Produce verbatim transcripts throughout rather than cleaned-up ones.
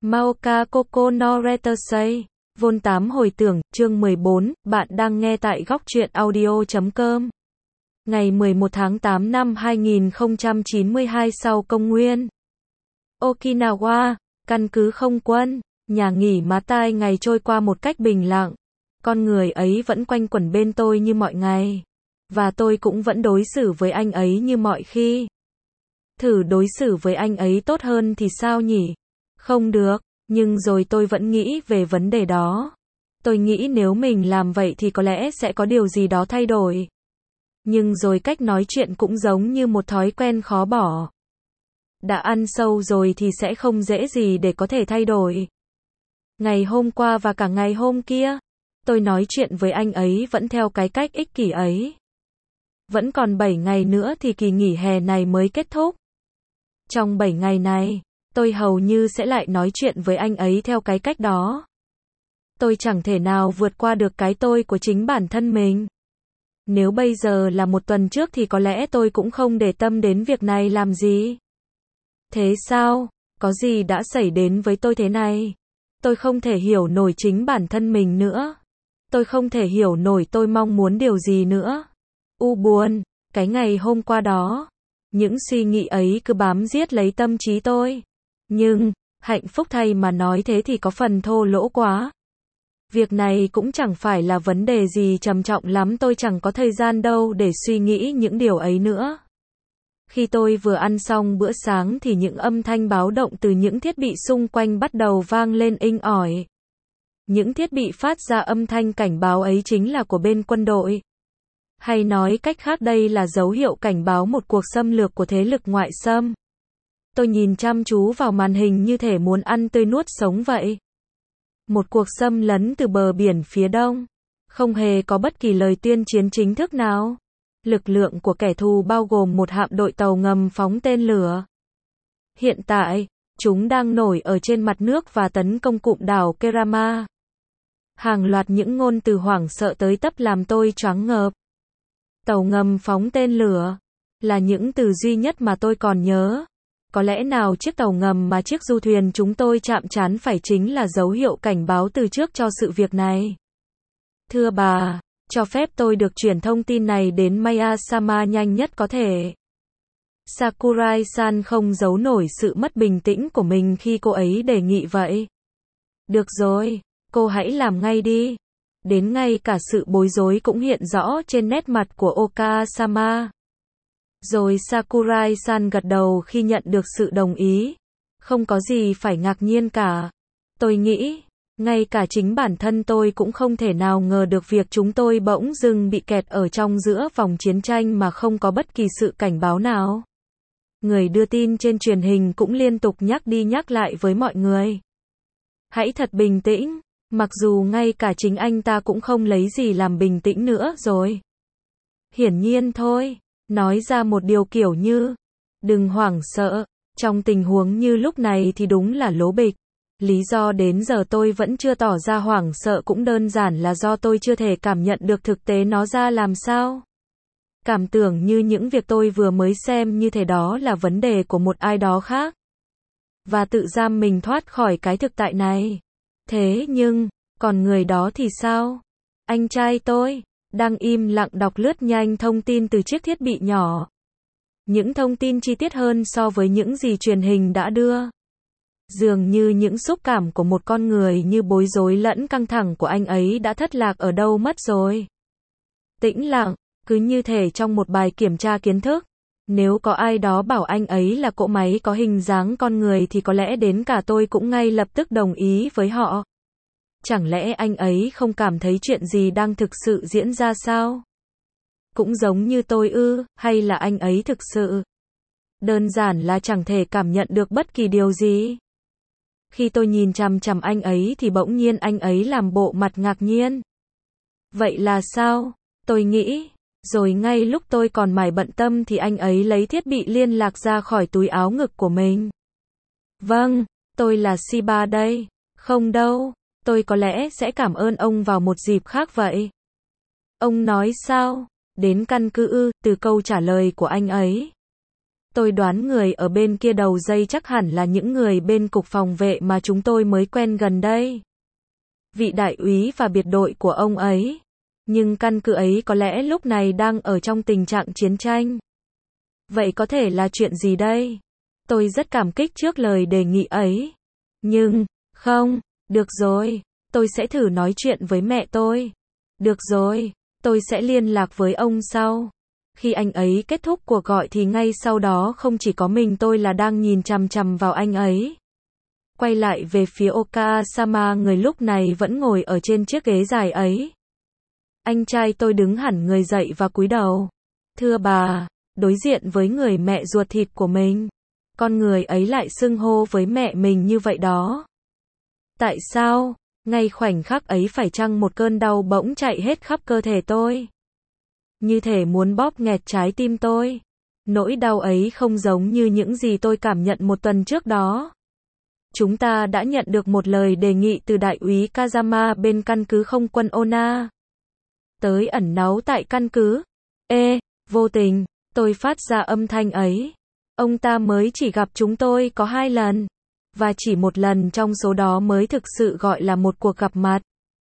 Maoka Koko no Retersei. Vôn tám hồi tưởng, chương mười bốn, bạn đang nghe tại góc truyện audio chấm com. Ngày mười một tháng tám năm hai nghìn không trăm chín mươi hai sau công nguyên. Okinawa, căn cứ không quân, nhà nghỉ Matai. Ngày trôi qua một cách bình lặng. Con người ấy vẫn quanh quẩn bên tôi như mọi ngày. Và tôi cũng vẫn đối xử với anh ấy như mọi khi. Thử đối xử với anh ấy tốt hơn thì sao nhỉ? Không được, nhưng rồi tôi vẫn nghĩ về vấn đề đó. Tôi nghĩ nếu mình làm vậy thì có lẽ sẽ có điều gì đó thay đổi. Nhưng rồi cách nói chuyện cũng giống như một thói quen khó bỏ. Đã ăn sâu rồi thì sẽ không dễ gì để có thể thay đổi. Ngày hôm qua và cả ngày hôm kia, tôi nói chuyện với anh ấy vẫn theo cái cách ích kỷ ấy. Vẫn còn bảy ngày nữa thì kỳ nghỉ hè này mới kết thúc. Trong bảy ngày này, tôi hầu như sẽ lại nói chuyện với anh ấy theo cái cách đó. Tôi chẳng thể nào vượt qua được cái tôi của chính bản thân mình. Nếu bây giờ là một tuần trước thì có lẽ tôi cũng không để tâm đến việc này làm gì. Thế sao? Có gì đã xảy đến với tôi thế này? Tôi không thể hiểu nổi chính bản thân mình nữa. Tôi không thể hiểu nổi tôi mong muốn điều gì nữa. U buồn, cái ngày hôm qua đó. Những suy nghĩ ấy cứ bám giết lấy tâm trí tôi. Nhưng, hạnh phúc thay mà nói thế thì có phần thô lỗ quá. Việc này cũng chẳng phải là vấn đề gì trầm trọng lắm, tôi chẳng có thời gian đâu để suy nghĩ những điều ấy nữa. Khi tôi vừa ăn xong bữa sáng thì những âm thanh báo động từ những thiết bị xung quanh bắt đầu vang lên inh ỏi. Những thiết bị phát ra âm thanh cảnh báo ấy chính là của bên quân đội. Hay nói cách khác đây là dấu hiệu cảnh báo một cuộc xâm lược của thế lực ngoại xâm. Tôi nhìn chăm chú vào màn hình như thể muốn ăn tươi nuốt sống vậy. Một cuộc xâm lấn từ bờ biển phía đông. Không hề có bất kỳ lời tuyên chiến chính thức nào. Lực lượng của kẻ thù bao gồm một hạm đội tàu ngầm phóng tên lửa. Hiện tại, chúng đang nổi ở trên mặt nước và tấn công cụm đảo Kerama. Hàng loạt những ngôn từ hoảng sợ tới tấp làm tôi choáng ngợp. Tàu ngầm phóng tên lửa là những từ duy nhất mà tôi còn nhớ. Có lẽ nào chiếc tàu ngầm mà chiếc du thuyền chúng tôi chạm trán phải chính là dấu hiệu cảnh báo từ trước cho sự việc này. Thưa bà, cho phép tôi được chuyển thông tin này đến Maya-sama nhanh nhất có thể. Sakurai-san không giấu nổi sự mất bình tĩnh của mình khi cô ấy đề nghị vậy. Được rồi, cô hãy làm ngay đi. Đến ngay cả sự bối rối cũng hiện rõ trên nét mặt của Oka-sama. Rồi Sakurai-san gật đầu khi nhận được sự đồng ý. Không có gì phải ngạc nhiên cả. Tôi nghĩ, ngay cả chính bản thân tôi cũng không thể nào ngờ được việc chúng tôi bỗng dưng bị kẹt ở trong giữa vòng chiến tranh mà không có bất kỳ sự cảnh báo nào. Người đưa tin trên truyền hình cũng liên tục nhắc đi nhắc lại với mọi người. Hãy thật bình tĩnh, mặc dù ngay cả chính anh ta cũng không lấy gì làm bình tĩnh nữa rồi. Hiển nhiên thôi. Nói ra một điều kiểu như, đừng hoảng sợ, trong tình huống như lúc này thì đúng là lố bịch. Lý do đến giờ tôi vẫn chưa tỏ ra hoảng sợ cũng đơn giản là do tôi chưa thể cảm nhận được thực tế nó ra làm sao. Cảm tưởng như những việc tôi vừa mới xem như thế đó là vấn đề của một ai đó khác. Và tự giam mình thoát khỏi cái thực tại này. Thế nhưng, còn người đó thì sao? Anh trai tôi đang im lặng đọc lướt nhanh thông tin từ chiếc thiết bị nhỏ. Những thông tin chi tiết hơn so với những gì truyền hình đã đưa. Dường như những xúc cảm của một con người như bối rối lẫn căng thẳng của anh ấy đã thất lạc ở đâu mất rồi. Tĩnh lặng, cứ như thể trong một bài kiểm tra kiến thức. Nếu có ai đó bảo anh ấy là cỗ máy có hình dáng con người thì có lẽ đến cả tôi cũng ngay lập tức đồng ý với họ. Chẳng lẽ anh ấy không cảm thấy chuyện gì đang thực sự diễn ra sao? Cũng giống như tôi ư, hay là anh ấy thực sự đơn giản là chẳng thể cảm nhận được bất kỳ điều gì? Khi tôi nhìn chằm chằm anh ấy thì bỗng nhiên anh ấy làm bộ mặt ngạc nhiên. Vậy là sao? Tôi nghĩ. Rồi ngay lúc tôi còn mải bận tâm thì anh ấy lấy thiết bị liên lạc ra khỏi túi áo ngực của mình. Vâng, tôi là Shiba đây. Không đâu. Tôi có lẽ sẽ cảm ơn ông vào một dịp khác vậy. Ông nói sao? Đến căn cứ ư, từ câu trả lời của anh ấy. Tôi đoán người ở bên kia đầu dây chắc hẳn là những người bên cục phòng vệ mà chúng tôi mới quen gần đây. Vị đại úy và biệt đội của ông ấy. Nhưng căn cứ ấy có lẽ lúc này đang ở trong tình trạng chiến tranh. Vậy có thể là chuyện gì đây? Tôi rất cảm kích trước lời đề nghị ấy. Nhưng, không, được rồi, tôi sẽ thử nói chuyện với mẹ tôi. Được rồi, tôi sẽ liên lạc với ông sau. Khi anh ấy kết thúc cuộc gọi thì ngay sau đó không chỉ có mình tôi là đang nhìn chằm chằm vào anh ấy. Quay lại về phía Oka-sama, người lúc này vẫn ngồi ở trên chiếc ghế dài ấy. Anh trai tôi đứng hẳn người dậy và cúi đầu. Thưa bà, đối diện với người mẹ ruột thịt của mình. Con người ấy lại xưng hô với mẹ mình như vậy đó. Tại sao? Ngay khoảnh khắc ấy phải chăng một cơn đau bỗng chạy hết khắp cơ thể tôi? Như thể muốn bóp nghẹt trái tim tôi. Nỗi đau ấy không giống như những gì tôi cảm nhận một tuần trước đó. Chúng ta đã nhận được một lời đề nghị từ đại úy Kazama bên căn cứ không quân Onna. Tới ẩn náu tại căn cứ. Ê, vô tình, tôi phát ra âm thanh ấy. Ông ta mới chỉ gặp chúng tôi có hai lần. Và chỉ một lần trong số đó mới thực sự gọi là một cuộc gặp mặt.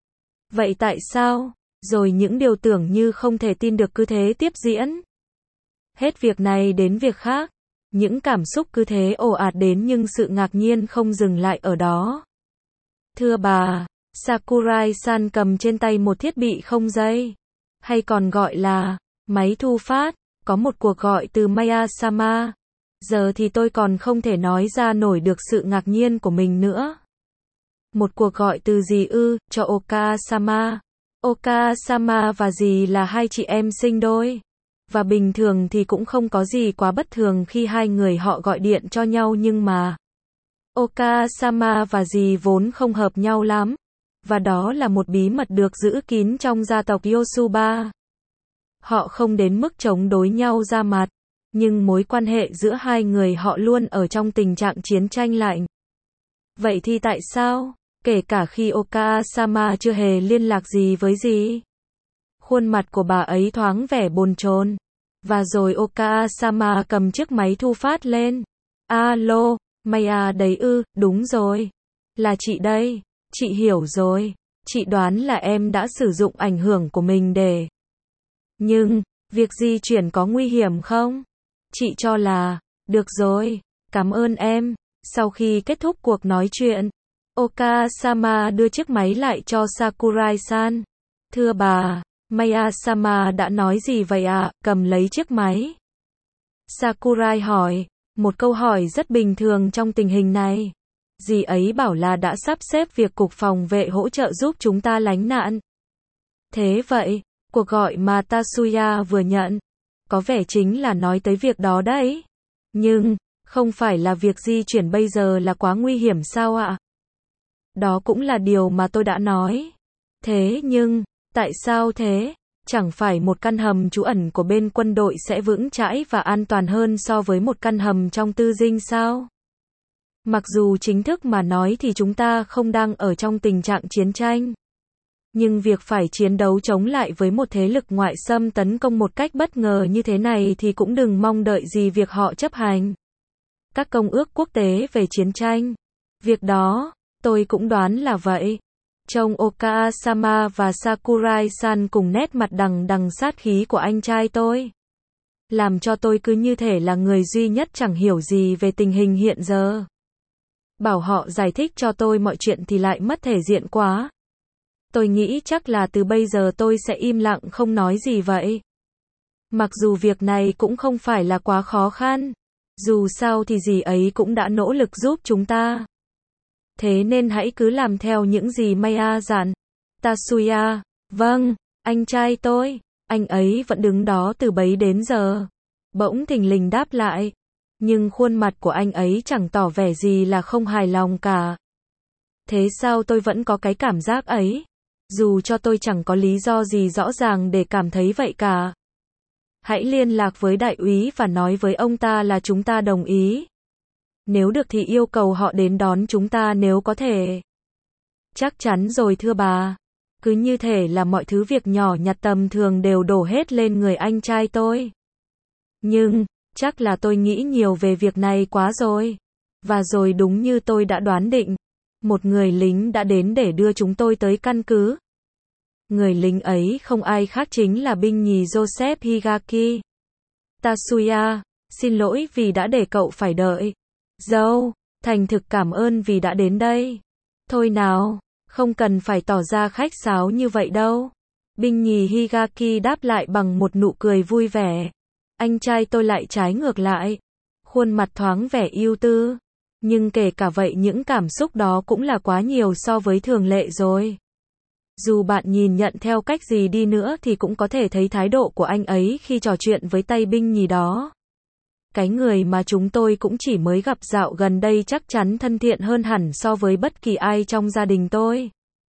Vậy tại sao? Rồi những điều tưởng như không thể tin được cứ thế tiếp diễn. Hết việc này đến việc khác. Những cảm xúc cứ thế ồ ạt đến nhưng sự ngạc nhiên không dừng lại ở đó. Thưa bà, Sakurai-san cầm trên tay một thiết bị không dây. Hay còn gọi là máy thu phát. Có một cuộc gọi từ Maya-sama. Giờ thì tôi còn không thể nói ra nổi được sự ngạc nhiên của mình nữa. Một cuộc gọi từ dì ư, cho Oka-sama. Oka-sama và dì là hai chị em sinh đôi. Và bình thường thì cũng không có gì quá bất thường khi hai người họ gọi điện cho nhau nhưng mà Oka-sama và dì vốn không hợp nhau lắm. Và đó là một bí mật được giữ kín trong gia tộc Yosuba. Họ không đến mức chống đối nhau ra mặt. Nhưng mối quan hệ giữa hai người họ luôn ở trong tình trạng chiến tranh lạnh. Vậy thì tại sao? Kể cả khi Oka-sama chưa hề liên lạc gì với dì. Khuôn mặt của bà ấy thoáng vẻ bồn chồn. Và rồi Oka-sama cầm chiếc máy thu phát lên. Alo, Maya đấy ư, đúng rồi. Là chị đây, chị hiểu rồi. Chị đoán là em đã sử dụng ảnh hưởng của mình để. Nhưng, việc di chuyển có nguy hiểm không? Chị cho là, được rồi, cảm ơn em. Sau khi kết thúc cuộc nói chuyện, Oka-sama đưa chiếc máy lại cho Sakurai-san. Thưa bà, Maya-sama đã nói gì vậy ạ? À? Cầm lấy chiếc máy. Sakurai hỏi, một câu hỏi rất bình thường trong tình hình này. Dì ấy bảo là đã sắp xếp việc cục phòng vệ hỗ trợ giúp chúng ta lánh nạn. Thế vậy, cuộc gọi mà Tatsuya vừa nhận, có vẻ chính là nói tới việc đó đấy. Nhưng, không phải là việc di chuyển bây giờ là quá nguy hiểm sao ạ? Đó cũng là điều mà tôi đã nói. Thế nhưng, tại sao thế? Chẳng phải một căn hầm trú ẩn của bên quân đội sẽ vững chãi và an toàn hơn so với một căn hầm trong tư dinh sao? Mặc dù chính thức mà nói thì chúng ta không đang ở trong tình trạng chiến tranh. Nhưng việc phải chiến đấu chống lại với một thế lực ngoại xâm tấn công một cách bất ngờ như thế này thì cũng đừng mong đợi gì việc họ chấp hành các công ước quốc tế về chiến tranh. Việc đó, tôi cũng đoán là vậy. Trông Oka-sama và Sakurai-san cùng nét mặt đằng đằng sát khí của anh trai tôi. Làm cho tôi cứ như thể là người duy nhất chẳng hiểu gì về tình hình hiện giờ. Bảo họ giải thích cho tôi mọi chuyện thì lại mất thể diện quá. Tôi nghĩ chắc là từ bây giờ tôi sẽ im lặng không nói gì vậy. Mặc dù việc này cũng không phải là quá khó khăn. Dù sao thì dì ấy cũng đã nỗ lực giúp chúng ta. Thế nên hãy cứ làm theo những gì Maya dặn. Tatsuya, vâng, anh trai tôi. Anh ấy vẫn đứng đó từ bấy đến giờ. Bỗng thình lình đáp lại. Nhưng khuôn mặt của anh ấy chẳng tỏ vẻ gì là không hài lòng cả. Thế sao tôi vẫn có cái cảm giác ấy? Dù cho tôi chẳng có lý do gì rõ ràng để cảm thấy vậy cả. Hãy liên lạc với đại úy và nói với ông ta là chúng ta đồng ý. Nếu được thì yêu cầu họ đến đón chúng ta nếu có thể. Chắc chắn rồi thưa bà. Cứ như thể là mọi thứ việc nhỏ nhặt tầm thường đều đổ hết lên người anh trai tôi. Nhưng, Chắc là tôi nghĩ nhiều về việc này quá rồi. Và rồi đúng như tôi đã đoán định, một người lính đã đến để đưa chúng tôi tới căn cứ. Người lính ấy không ai khác chính là binh nhì Joseph Higaki. Tatsuya, xin lỗi vì đã để cậu phải đợi. Dâu, thành thực cảm ơn vì đã đến đây. Thôi nào, không cần phải tỏ ra khách sáo như vậy đâu. Binh nhì Higaki đáp lại bằng một nụ cười vui vẻ. Anh trai tôi lại trái ngược lại. Khuôn mặt thoáng vẻ ưu tư. Nhưng kể cả vậy những cảm xúc đó cũng là quá nhiều so với thường lệ rồi. Dù bạn nhìn nhận theo cách gì đi nữa thì cũng có thể thấy thái độ của anh ấy khi trò chuyện với tay binh nhì đó. Cái người mà chúng tôi cũng chỉ mới gặp dạo gần đây chắc chắn thân thiện hơn hẳn so với bất kỳ ai trong gia đình tôi.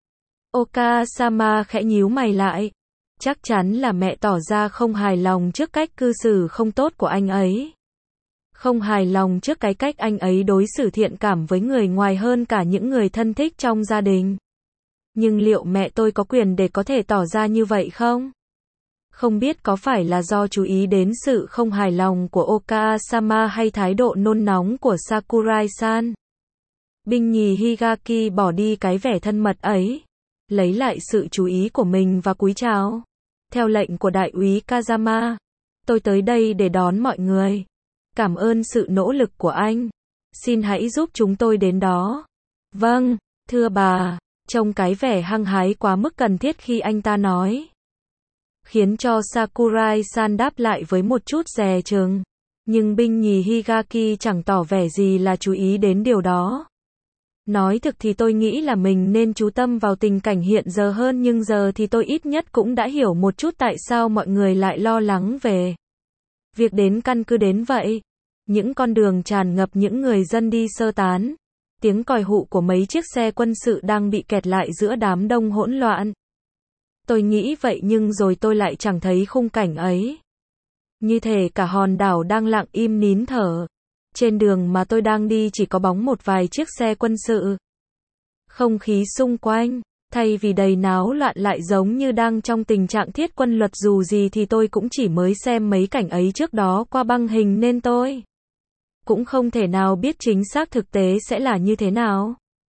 Oka-sama khẽ nhíu mày lại. Chắc chắn là mẹ tỏ ra không hài lòng trước cách cư xử không tốt của anh ấy. Không hài lòng trước cái cách anh ấy đối xử thiện cảm với người ngoài hơn cả những người thân thích trong gia đình. Nhưng liệu mẹ tôi có quyền để có thể tỏ ra như vậy không? Không biết có phải là do chú ý đến sự không hài lòng của Oka-sama hay thái độ nôn nóng của Sakurai-san. Binh nhì Higaki bỏ đi cái vẻ thân mật ấy, lấy lại sự chú ý của mình và cúi chào. Theo lệnh của đại úy Kazama, tôi tới đây để đón mọi người. Cảm ơn sự nỗ lực của anh. Xin hãy giúp chúng tôi đến đó. Vâng, thưa bà. Trông cái vẻ hăng hái quá mức cần thiết khi anh ta nói. Khiến cho Sakurai-san đáp lại với một chút dè chừng. Nhưng binh nhì Higaki chẳng tỏ vẻ gì là chú ý đến điều đó. Nói thực thì tôi nghĩ là mình nên chú tâm vào tình cảnh hiện giờ hơn, nhưng giờ thì tôi ít nhất cũng đã hiểu một chút tại sao mọi người lại lo lắng về việc đến căn cứ đến vậy. Những con đường tràn ngập những người dân đi sơ tán. Tiếng còi hụ của mấy chiếc xe quân sự đang bị kẹt lại giữa đám đông hỗn loạn. Tôi nghĩ vậy nhưng rồi tôi lại chẳng thấy khung cảnh ấy. Như thể cả hòn đảo đang lặng im nín thở. Trên đường mà tôi đang đi chỉ có bóng một vài chiếc xe quân sự. Không khí xung quanh, thay vì đầy náo loạn lại giống như đang trong tình trạng thiết quân luật, dù gì thì tôi cũng chỉ mới xem mấy cảnh ấy trước đó qua băng hình nên tôi cũng không thể nào biết chính xác thực tế sẽ là như thế nào.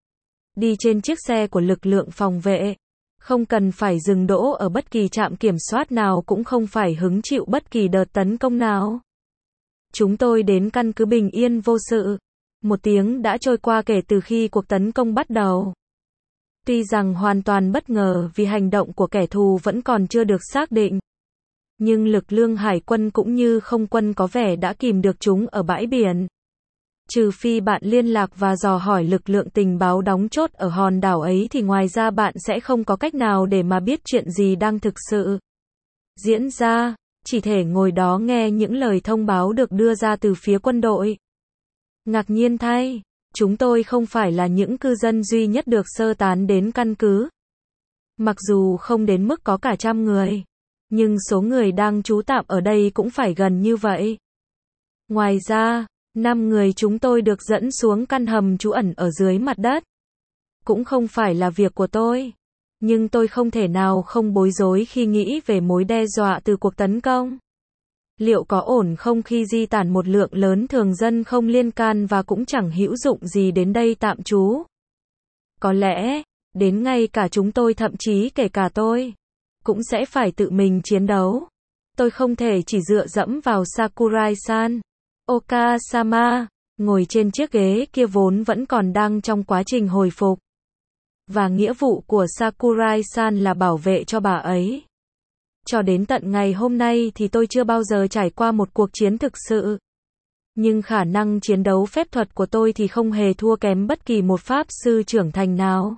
Đi trên chiếc xe của lực lượng phòng vệ, không cần phải dừng đỗ ở bất kỳ trạm kiểm soát nào, cũng không phải hứng chịu bất kỳ đợt tấn công nào. Chúng tôi đến căn cứ bình yên vô sự. Một tiếng đã trôi qua kể từ khi cuộc tấn công bắt đầu. Tuy rằng hoàn toàn bất ngờ vì hành động của kẻ thù vẫn còn chưa được xác định. Nhưng lực lượng hải quân cũng như không quân có vẻ đã kìm được chúng ở bãi biển. Trừ phi bạn liên lạc và dò hỏi lực lượng tình báo đóng chốt ở hòn đảo ấy thì ngoài ra bạn sẽ không có cách nào để mà biết chuyện gì đang thực sự diễn ra, chỉ thể ngồi đó nghe những lời thông báo được đưa ra từ phía quân đội. Ngạc nhiên thay, chúng tôi không phải là những cư dân duy nhất được sơ tán đến căn cứ. Mặc dù không đến mức có cả trăm người, nhưng số người đang trú tạm ở đây cũng phải gần như vậy. Ngoài ra, năm người chúng tôi được dẫn xuống căn hầm trú ẩn ở dưới mặt đất. Cũng không phải là việc của tôi, nhưng tôi không thể nào không bối rối khi nghĩ về mối đe dọa từ cuộc tấn công. Liệu có ổn không khi di tản một lượng lớn thường dân không liên can và cũng chẳng hữu dụng gì đến đây tạm trú? Có lẽ, đến ngay cả chúng tôi, thậm chí kể cả tôi, cũng sẽ phải tự mình chiến đấu. Tôi không thể chỉ dựa dẫm vào Sakurai-san. Oka-sama, ngồi trên chiếc ghế kia vốn vẫn còn đang trong quá trình hồi phục. Và nghĩa vụ của Sakurai-san là bảo vệ cho bà ấy. Cho đến tận ngày hôm nay thì tôi chưa bao giờ trải qua một cuộc chiến thực sự. Nhưng khả năng chiến đấu phép thuật của tôi thì không hề thua kém bất kỳ một pháp sư trưởng thành nào.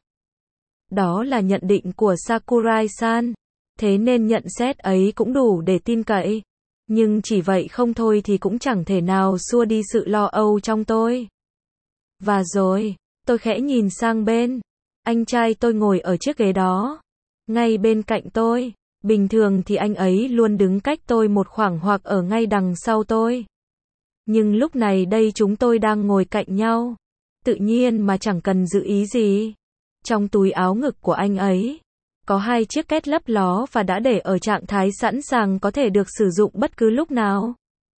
Đó là nhận định của Sakurai-san. Thế nên nhận xét ấy cũng đủ để tin cậy. Nhưng chỉ vậy không thôi thì cũng chẳng thể nào xua đi sự lo âu trong tôi. Và rồi, tôi khẽ nhìn sang bên. Anh trai tôi ngồi ở chiếc ghế đó, ngay bên cạnh tôi. Bình thường thì anh ấy luôn đứng cách tôi một khoảng hoặc ở ngay đằng sau tôi. Nhưng lúc này đây chúng tôi đang ngồi cạnh nhau. Tự nhiên mà chẳng cần giữ ý gì. Trong túi áo ngực của anh ấy có hai chiếc két lấp ló và đã để ở trạng thái sẵn sàng có thể được sử dụng bất cứ lúc nào.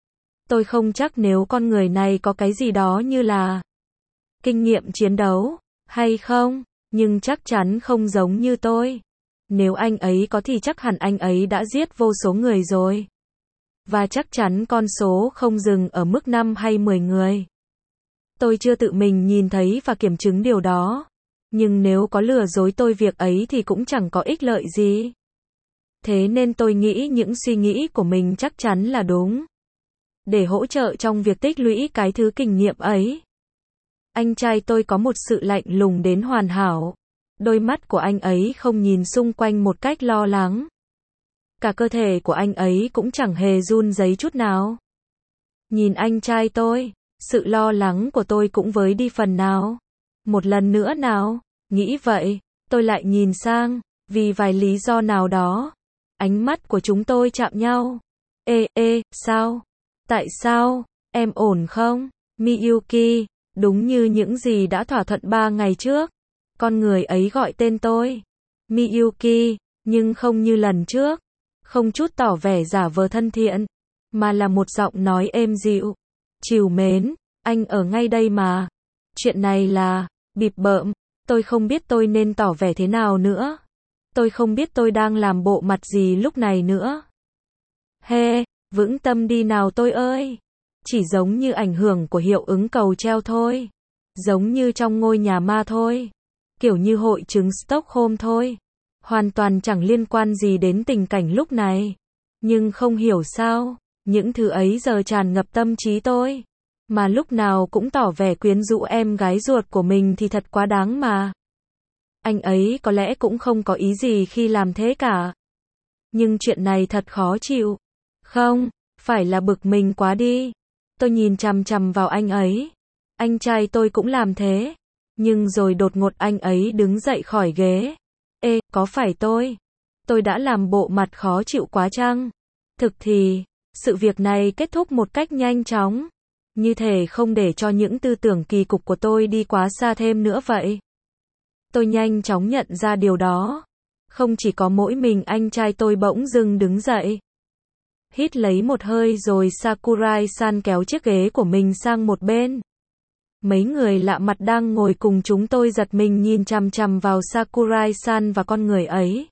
Tôi không chắc nếu con người này có cái gì đó như là kinh nghiệm chiến đấu, hay không, nhưng chắc chắn không giống như tôi. Nếu anh ấy có thì chắc hẳn anh ấy đã giết vô số người rồi. Và chắc chắn con số không dừng ở mức năm hay mười người. Tôi chưa tự mình nhìn thấy và kiểm chứng điều đó. Nhưng nếu có lừa dối tôi việc ấy thì cũng chẳng có ích lợi gì. Thế nên tôi nghĩ những suy nghĩ của mình chắc chắn là đúng. Để hỗ trợ trong việc tích lũy cái thứ kinh nghiệm ấy. Anh trai tôi có một sự lạnh lùng đến hoàn hảo. Đôi mắt của anh ấy không nhìn xung quanh một cách lo lắng. Cả cơ thể của anh ấy cũng chẳng hề run rẩy chút nào. Nhìn anh trai tôi, sự lo lắng của tôi cũng với đi phần nào. Một lần nữa nào, nghĩ vậy, tôi lại nhìn sang, vì vài lý do nào đó. Ánh mắt của chúng tôi chạm nhau. Ê, ê, sao? Tại sao? Em ổn không? Miyuki, đúng như những gì đã thỏa thuận ba ngày trước. Con người ấy gọi tên tôi. Miyuki, nhưng không như lần trước. Không chút tỏ vẻ giả vờ thân thiện, mà là một giọng nói êm dịu. Trìu mến, anh ở ngay đây mà. Chuyện này là, bịp bợm, tôi không biết tôi nên tỏ vẻ thế nào nữa. Tôi không biết tôi đang làm bộ mặt gì lúc này nữa. Hê, vững tâm đi nào tôi ơi. Chỉ giống như ảnh hưởng của hiệu ứng cầu treo thôi. Giống như trong ngôi nhà ma thôi. Kiểu như hội chứng Stockholm thôi. Hoàn toàn chẳng liên quan gì đến tình cảnh lúc này. Nhưng không hiểu sao, những thứ ấy giờ tràn ngập tâm trí tôi. Mà lúc nào cũng tỏ vẻ quyến rũ em gái ruột của mình thì thật quá đáng mà. Anh ấy có lẽ cũng không có ý gì khi làm thế cả. Nhưng chuyện này thật khó chịu. Không, phải là bực mình quá đi. Tôi nhìn chằm chằm vào anh ấy. Anh trai tôi cũng làm thế. Nhưng rồi đột ngột anh ấy đứng dậy khỏi ghế. Ê, có phải tôi? Tôi đã làm bộ mặt khó chịu quá chăng? Thực thì, sự việc này kết thúc một cách nhanh chóng. Như thể không để cho những tư tưởng kỳ cục của tôi đi quá xa thêm nữa vậy. Tôi nhanh chóng nhận ra điều đó. Không chỉ có mỗi mình anh trai tôi bỗng dưng đứng dậy. Hít lấy một hơi rồi Sakurai-san kéo chiếc ghế của mình sang một bên. Mấy người lạ mặt đang ngồi cùng chúng tôi giật mình nhìn chằm chằm vào Sakurai-san và con người ấy.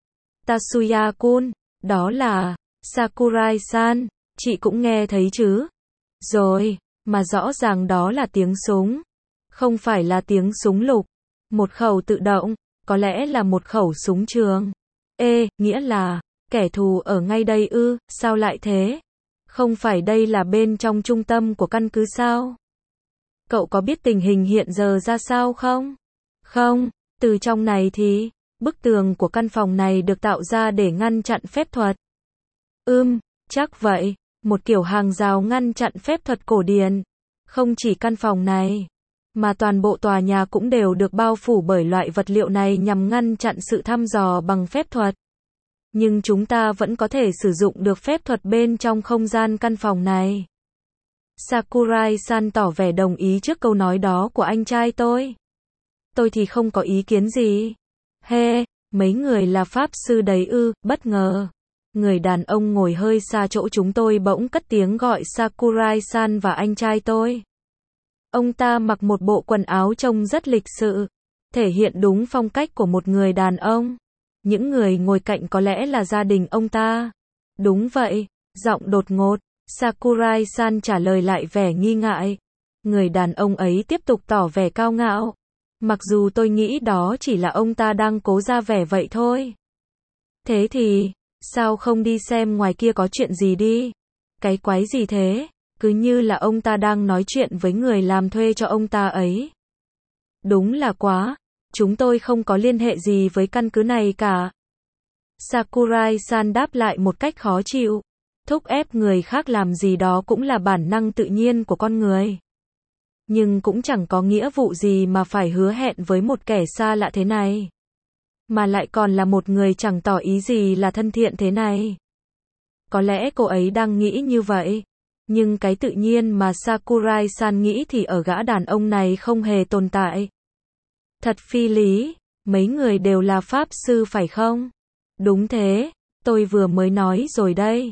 Tatsuya-kun, đó là Sakurai-san, chị cũng nghe thấy chứ? Rồi, mà rõ ràng đó là tiếng súng. Không phải là tiếng súng lục. Một khẩu tự động, có lẽ là một khẩu súng trường. Ê, nghĩa là, kẻ thù ở ngay đây ư, sao lại thế? Không phải đây là bên trong trung tâm của căn cứ sao? Cậu có biết tình hình hiện giờ ra sao không? Không, từ trong này thì, bức tường của căn phòng này được tạo ra để ngăn chặn phép thuật. Ừm, chắc vậy, một kiểu hàng rào ngăn chặn phép thuật cổ điển. Không chỉ căn phòng này, mà toàn bộ tòa nhà cũng đều được bao phủ bởi loại vật liệu này nhằm ngăn chặn sự thăm dò bằng phép thuật. Nhưng chúng ta vẫn có thể sử dụng được phép thuật bên trong không gian căn phòng này. Sakurai-san tỏ vẻ đồng ý trước câu nói đó của anh trai tôi. Tôi thì không có ý kiến gì. Hê, mấy người là pháp sư đấy ư, bất ngờ. Người đàn ông ngồi hơi xa chỗ chúng tôi bỗng cất tiếng gọi Sakurai-san và anh trai tôi. Ông ta mặc một bộ quần áo trông rất lịch sự, thể hiện đúng phong cách của một người đàn ông. Những người ngồi cạnh có lẽ là gia đình ông ta. Đúng vậy, giọng đột ngột, Sakurai-san trả lời lại vẻ nghi ngại. Người đàn ông ấy tiếp tục tỏ vẻ cao ngạo. Mặc dù tôi nghĩ đó chỉ là ông ta đang cố ra vẻ vậy thôi. Thế thì, sao không đi xem ngoài kia có chuyện gì đi? Cái quái gì thế? Cứ như là ông ta đang nói chuyện với người làm thuê cho ông ta ấy. Đúng là quá, chúng tôi không có liên hệ gì với căn cứ này cả. Sakurai-san đáp lại một cách khó chịu. Thúc ép người khác làm gì đó cũng là bản năng tự nhiên của con người. Nhưng cũng chẳng có nghĩa vụ gì mà phải hứa hẹn với một kẻ xa lạ thế này. Mà lại còn là một người chẳng tỏ ý gì là thân thiện thế này. Có lẽ cô ấy đang nghĩ như vậy. Nhưng cái tự nhiên mà Sakurai-san nghĩ thì ở gã đàn ông này không hề tồn tại. Thật phi lý, mấy người đều là pháp sư phải không? Đúng thế, tôi vừa mới nói rồi đây.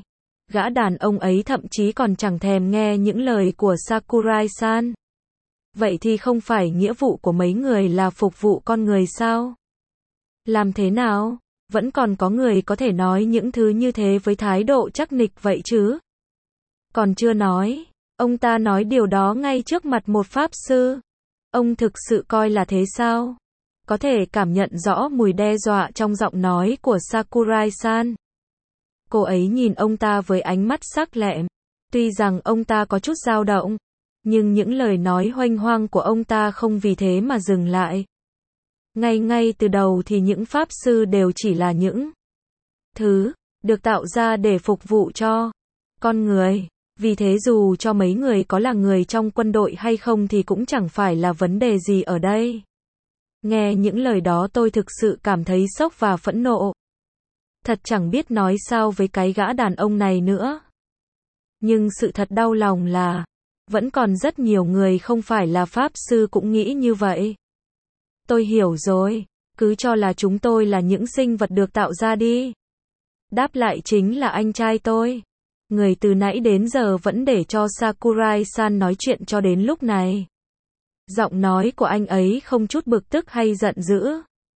Gã đàn ông ấy thậm chí còn chẳng thèm nghe những lời của Sakurai-san. Vậy thì không phải nghĩa vụ của mấy người là phục vụ con người sao? Làm thế nào? Vẫn còn có người có thể nói những thứ như thế với thái độ chắc nịch vậy chứ? Còn chưa nói, ông ta nói điều đó ngay trước mặt một pháp sư. Ông thực sự coi là thế sao? Có thể cảm nhận rõ mùi đe dọa trong giọng nói của Sakurai-san. Cô ấy nhìn ông ta với ánh mắt sắc lẹm. Tuy rằng ông ta có chút dao động, nhưng những lời nói hoanh hoang của ông ta không vì thế mà dừng lại. Ngay ngay từ đầu thì những pháp sư đều chỉ là những thứ được tạo ra để phục vụ cho con người. Vì thế dù cho mấy người có là người trong quân đội hay không thì cũng chẳng phải là vấn đề gì ở đây. Nghe những lời đó tôi thực sự cảm thấy sốc và phẫn nộ. Thật chẳng biết nói sao với cái gã đàn ông này nữa. Nhưng sự thật đau lòng là vẫn còn rất nhiều người không phải là pháp sư cũng nghĩ như vậy. Tôi hiểu rồi, cứ cho là chúng tôi là những sinh vật được tạo ra đi. Đáp lại chính là anh trai tôi. Người từ nãy đến giờ vẫn để cho Sakurai-san nói chuyện cho đến lúc này. Giọng nói của anh ấy không chút bực tức hay giận dữ,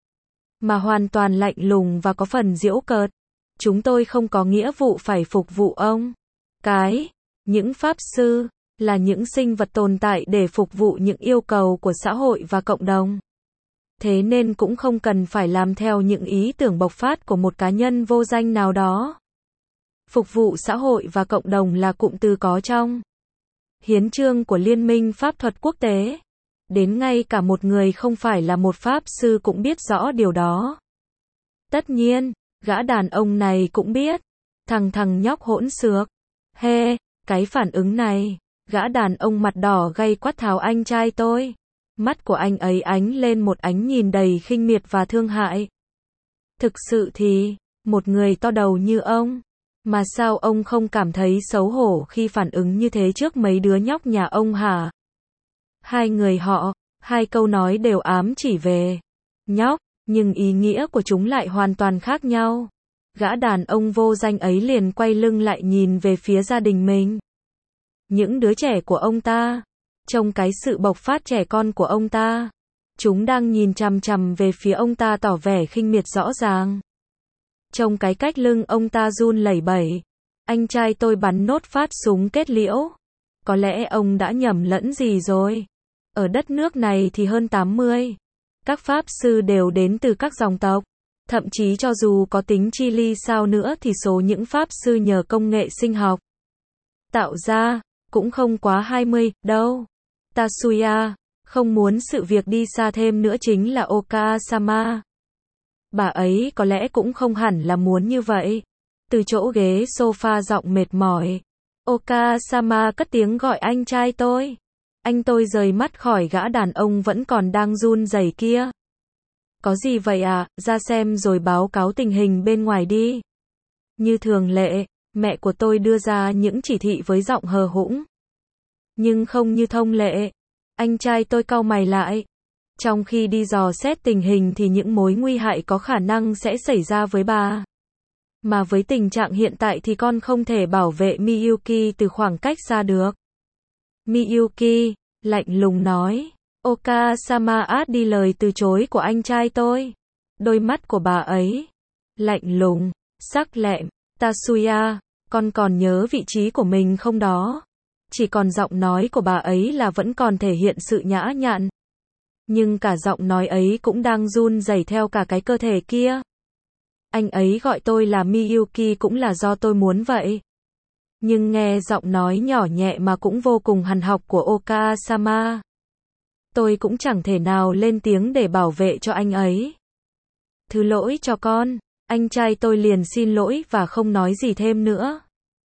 mà hoàn toàn lạnh lùng và có phần giễu cợt. Chúng tôi không có nghĩa vụ phải phục vụ ông. Cái, những pháp sư, là những sinh vật tồn tại để phục vụ những yêu cầu của xã hội và cộng đồng. Thế nên cũng không cần phải làm theo những ý tưởng bộc phát của một cá nhân vô danh nào đó. Phục vụ xã hội và cộng đồng là cụm từ có trong hiến chương của Liên minh Pháp thuật Quốc tế. Đến ngay cả một người không phải là một pháp sư cũng biết rõ điều đó. Tất nhiên, gã đàn ông này cũng biết. Thằng thằng nhóc hỗn xược. Hê, hey, cái phản ứng này. Gã đàn ông mặt đỏ gay quát tháo anh trai tôi. Mắt của anh ấy ánh lên một ánh nhìn đầy khinh miệt và thương hại. Thực sự thì, một người to đầu như ông, mà sao ông không cảm thấy xấu hổ khi phản ứng như thế trước mấy đứa nhóc nhà ông hả? Hai người họ, hai câu nói đều ám chỉ về nhóc, nhưng ý nghĩa của chúng lại hoàn toàn khác nhau. Gã đàn ông vô danh ấy liền quay lưng lại nhìn về phía gia đình mình. Những đứa trẻ của ông ta, trong cái sự bộc phát trẻ con của ông ta, chúng đang nhìn chằm chằm về phía ông ta tỏ vẻ khinh miệt rõ ràng. Trong cái cách lưng ông ta run lẩy bẩy, anh trai tôi bắn nốt phát súng kết liễu. Có lẽ ông đã nhầm lẫn gì rồi. Ở đất nước này thì hơn tám mươi, các pháp sư đều đến từ các dòng tộc. Thậm chí cho dù có tính chi ly sao nữa thì số những pháp sư nhờ công nghệ sinh học tạo ra, cũng không quá hai mươi, đâu. Tatsuya, không muốn sự việc đi xa thêm nữa chính là Oka-sama. Bà ấy có lẽ cũng không hẳn là muốn như vậy. Từ chỗ ghế sofa giọng mệt mỏi, Oka-sama cất tiếng gọi anh trai tôi. Anh tôi rời mắt khỏi gã đàn ông vẫn còn đang run rẩy kia. Có gì vậy à, ra xem rồi báo cáo tình hình bên ngoài đi. Như thường lệ, mẹ của tôi đưa ra những chỉ thị với giọng hờ hững. Nhưng không như thông lệ. Anh trai tôi cau mày lại. Trong khi đi dò xét tình hình thì những mối nguy hại có khả năng sẽ xảy ra với bà. Mà với tình trạng hiện tại thì con không thể bảo vệ Miyuki từ khoảng cách xa được. Miyuki, lạnh lùng nói. Oka-sama át đi lời từ chối của anh trai tôi. Đôi mắt của bà ấy lạnh lùng, sắc lẹm. Tatsuya, con còn nhớ vị trí của mình không đó? Chỉ còn giọng nói của bà ấy là vẫn còn thể hiện sự nhã nhặn. Nhưng cả giọng nói ấy cũng đang run rẩy theo cả cái cơ thể kia. Anh ấy gọi tôi là Miyuki cũng là do tôi muốn vậy. Nhưng nghe giọng nói nhỏ nhẹ mà cũng vô cùng hằn học của Oka-sama, tôi cũng chẳng thể nào lên tiếng để bảo vệ cho anh ấy. Thứ lỗi cho con. Anh trai tôi liền xin lỗi và không nói gì thêm nữa.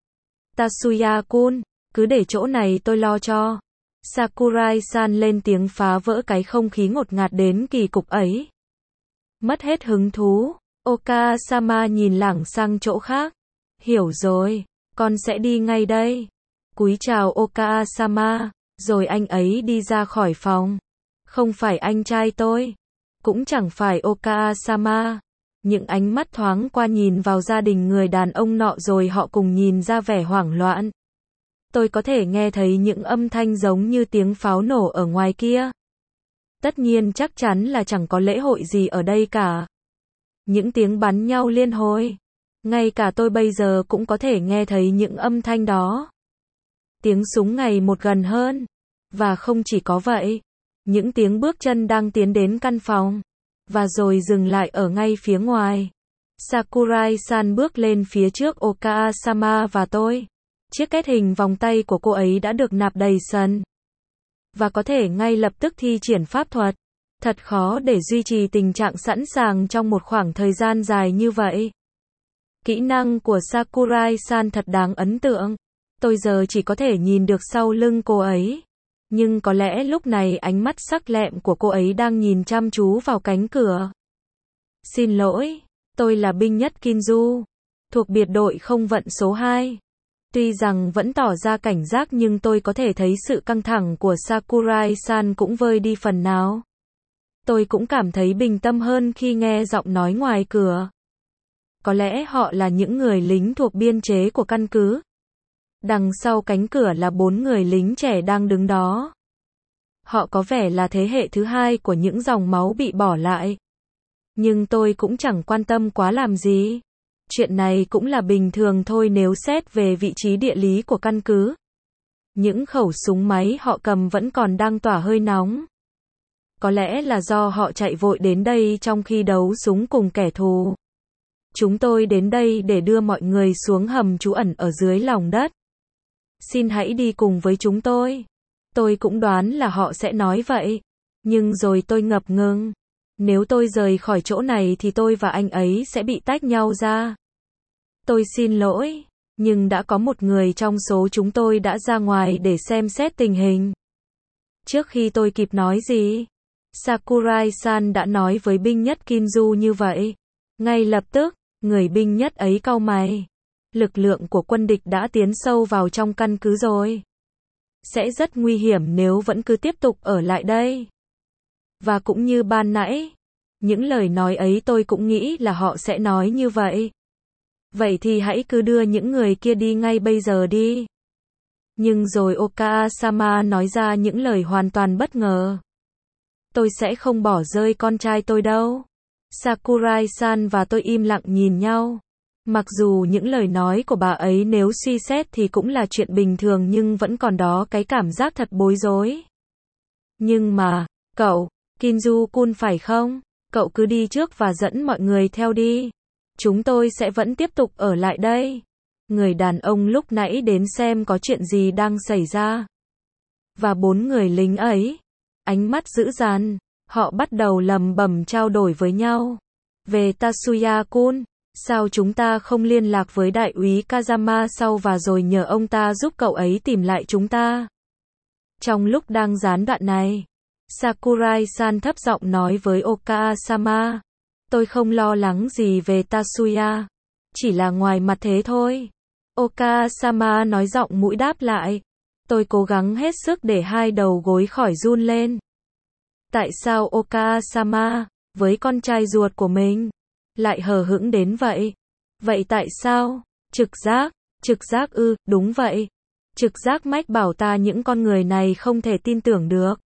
Tatsuya-kun, cứ để chỗ này tôi lo cho. Sakurai-san lên tiếng phá vỡ cái không khí ngột ngạt đến kỳ cục ấy. Mất hết hứng thú, Oka-sama nhìn lảng sang chỗ khác. Hiểu rồi, con sẽ đi ngay đây. Cúi chào Oka-sama, rồi anh ấy đi ra khỏi phòng. Không phải anh trai tôi, cũng chẳng phải Oka-sama. Những ánh mắt thoáng qua nhìn vào gia đình người đàn ông nọ rồi họ cùng nhìn ra vẻ hoảng loạn. Tôi có thể nghe thấy những âm thanh giống như tiếng pháo nổ ở ngoài kia. Tất nhiên chắc chắn là chẳng có lễ hội gì ở đây cả. Những tiếng bắn nhau liên hồi. Ngay cả tôi bây giờ cũng có thể nghe thấy những âm thanh đó. Tiếng súng ngày một gần hơn. Và không chỉ có vậy. Những tiếng bước chân đang tiến đến căn phòng. Và rồi dừng lại ở ngay phía ngoài. Sakurai-san bước lên phía trước Oka-sama và tôi. Chiếc két hình vòng tay của cô ấy đã được nạp đầy sần. Và có thể ngay lập tức thi triển pháp thuật. Thật khó để duy trì tình trạng sẵn sàng trong một khoảng thời gian dài như vậy. Kỹ năng của Sakurai-san thật đáng ấn tượng. Tôi giờ chỉ có thể nhìn được sau lưng cô ấy. Nhưng có lẽ lúc này ánh mắt sắc lẹm của cô ấy đang nhìn chăm chú vào cánh cửa. Xin lỗi, tôi là binh nhất Kinju, thuộc biệt đội không vận số hai. Tuy rằng vẫn tỏ ra cảnh giác nhưng tôi có thể thấy sự căng thẳng của Sakurai-san cũng vơi đi phần nào. Tôi cũng cảm thấy bình tâm hơn khi nghe giọng nói ngoài cửa. Có lẽ họ là những người lính thuộc biên chế của căn cứ. Đằng sau cánh cửa là bốn người lính trẻ đang đứng đó. Họ có vẻ là thế hệ thứ hai của những dòng máu bị bỏ lại. Nhưng tôi cũng chẳng quan tâm quá làm gì. Chuyện này cũng là bình thường thôi nếu xét về vị trí địa lý của căn cứ. Những khẩu súng máy họ cầm vẫn còn đang tỏa hơi nóng. Có lẽ là do họ chạy vội đến đây trong khi đấu súng cùng kẻ thù. Chúng tôi đến đây để đưa mọi người xuống hầm trú ẩn ở dưới lòng đất. Xin hãy đi cùng với chúng tôi. Tôi cũng đoán là họ sẽ nói vậy. Nhưng rồi tôi ngập ngừng. Nếu tôi rời khỏi chỗ này thì tôi và anh ấy sẽ bị tách nhau ra. Tôi xin lỗi. Nhưng đã có một người trong số chúng tôi đã ra ngoài để xem xét tình hình. Trước khi tôi kịp nói gì, Sakurai-san đã nói với binh nhất Kinju như vậy. Ngay lập tức, người binh nhất ấy cau mày. Lực lượng của quân địch đã tiến sâu vào trong căn cứ rồi. Sẽ rất nguy hiểm nếu vẫn cứ tiếp tục ở lại đây. Và cũng như ban nãy, những lời nói ấy tôi cũng nghĩ là họ sẽ nói như vậy. Vậy thì hãy cứ đưa những người kia đi ngay bây giờ đi. Nhưng rồi Oka-sama nói ra những lời hoàn toàn bất ngờ. Tôi sẽ không bỏ rơi con trai tôi đâu. Sakurai-san và tôi im lặng nhìn nhau. Mặc dù những lời nói của bà ấy nếu suy xét thì cũng là chuyện bình thường nhưng vẫn còn đó cái cảm giác thật bối rối. Nhưng mà, cậu, Kinju-kun phải không? Cậu cứ đi trước và dẫn mọi người theo đi. Chúng tôi sẽ vẫn tiếp tục ở lại đây. Người đàn ông lúc nãy đến xem có chuyện gì đang xảy ra. Và bốn người lính ấy, ánh mắt dữ dằn, họ bắt đầu lầm bầm trao đổi với nhau. Về Tatsuya-kun, sao chúng ta không liên lạc với đại úy Kazama sau và rồi nhờ ông ta giúp cậu ấy tìm lại chúng ta? Trong lúc đang gián đoạn này, Sakurai-san thấp giọng nói với Oka-sama. Tôi không lo lắng gì về Tatsuya. Chỉ là ngoài mặt thế thôi. Oka-sama nói giọng mũi đáp lại. Tôi cố gắng hết sức để hai đầu gối khỏi run lên. Tại sao Oka-sama, với con trai ruột của mình, lại hờ hững đến vậy? Vậy tại sao? Trực giác, trực giác ư, đúng vậy. Trực giác mách bảo ta những con người này không thể tin tưởng được.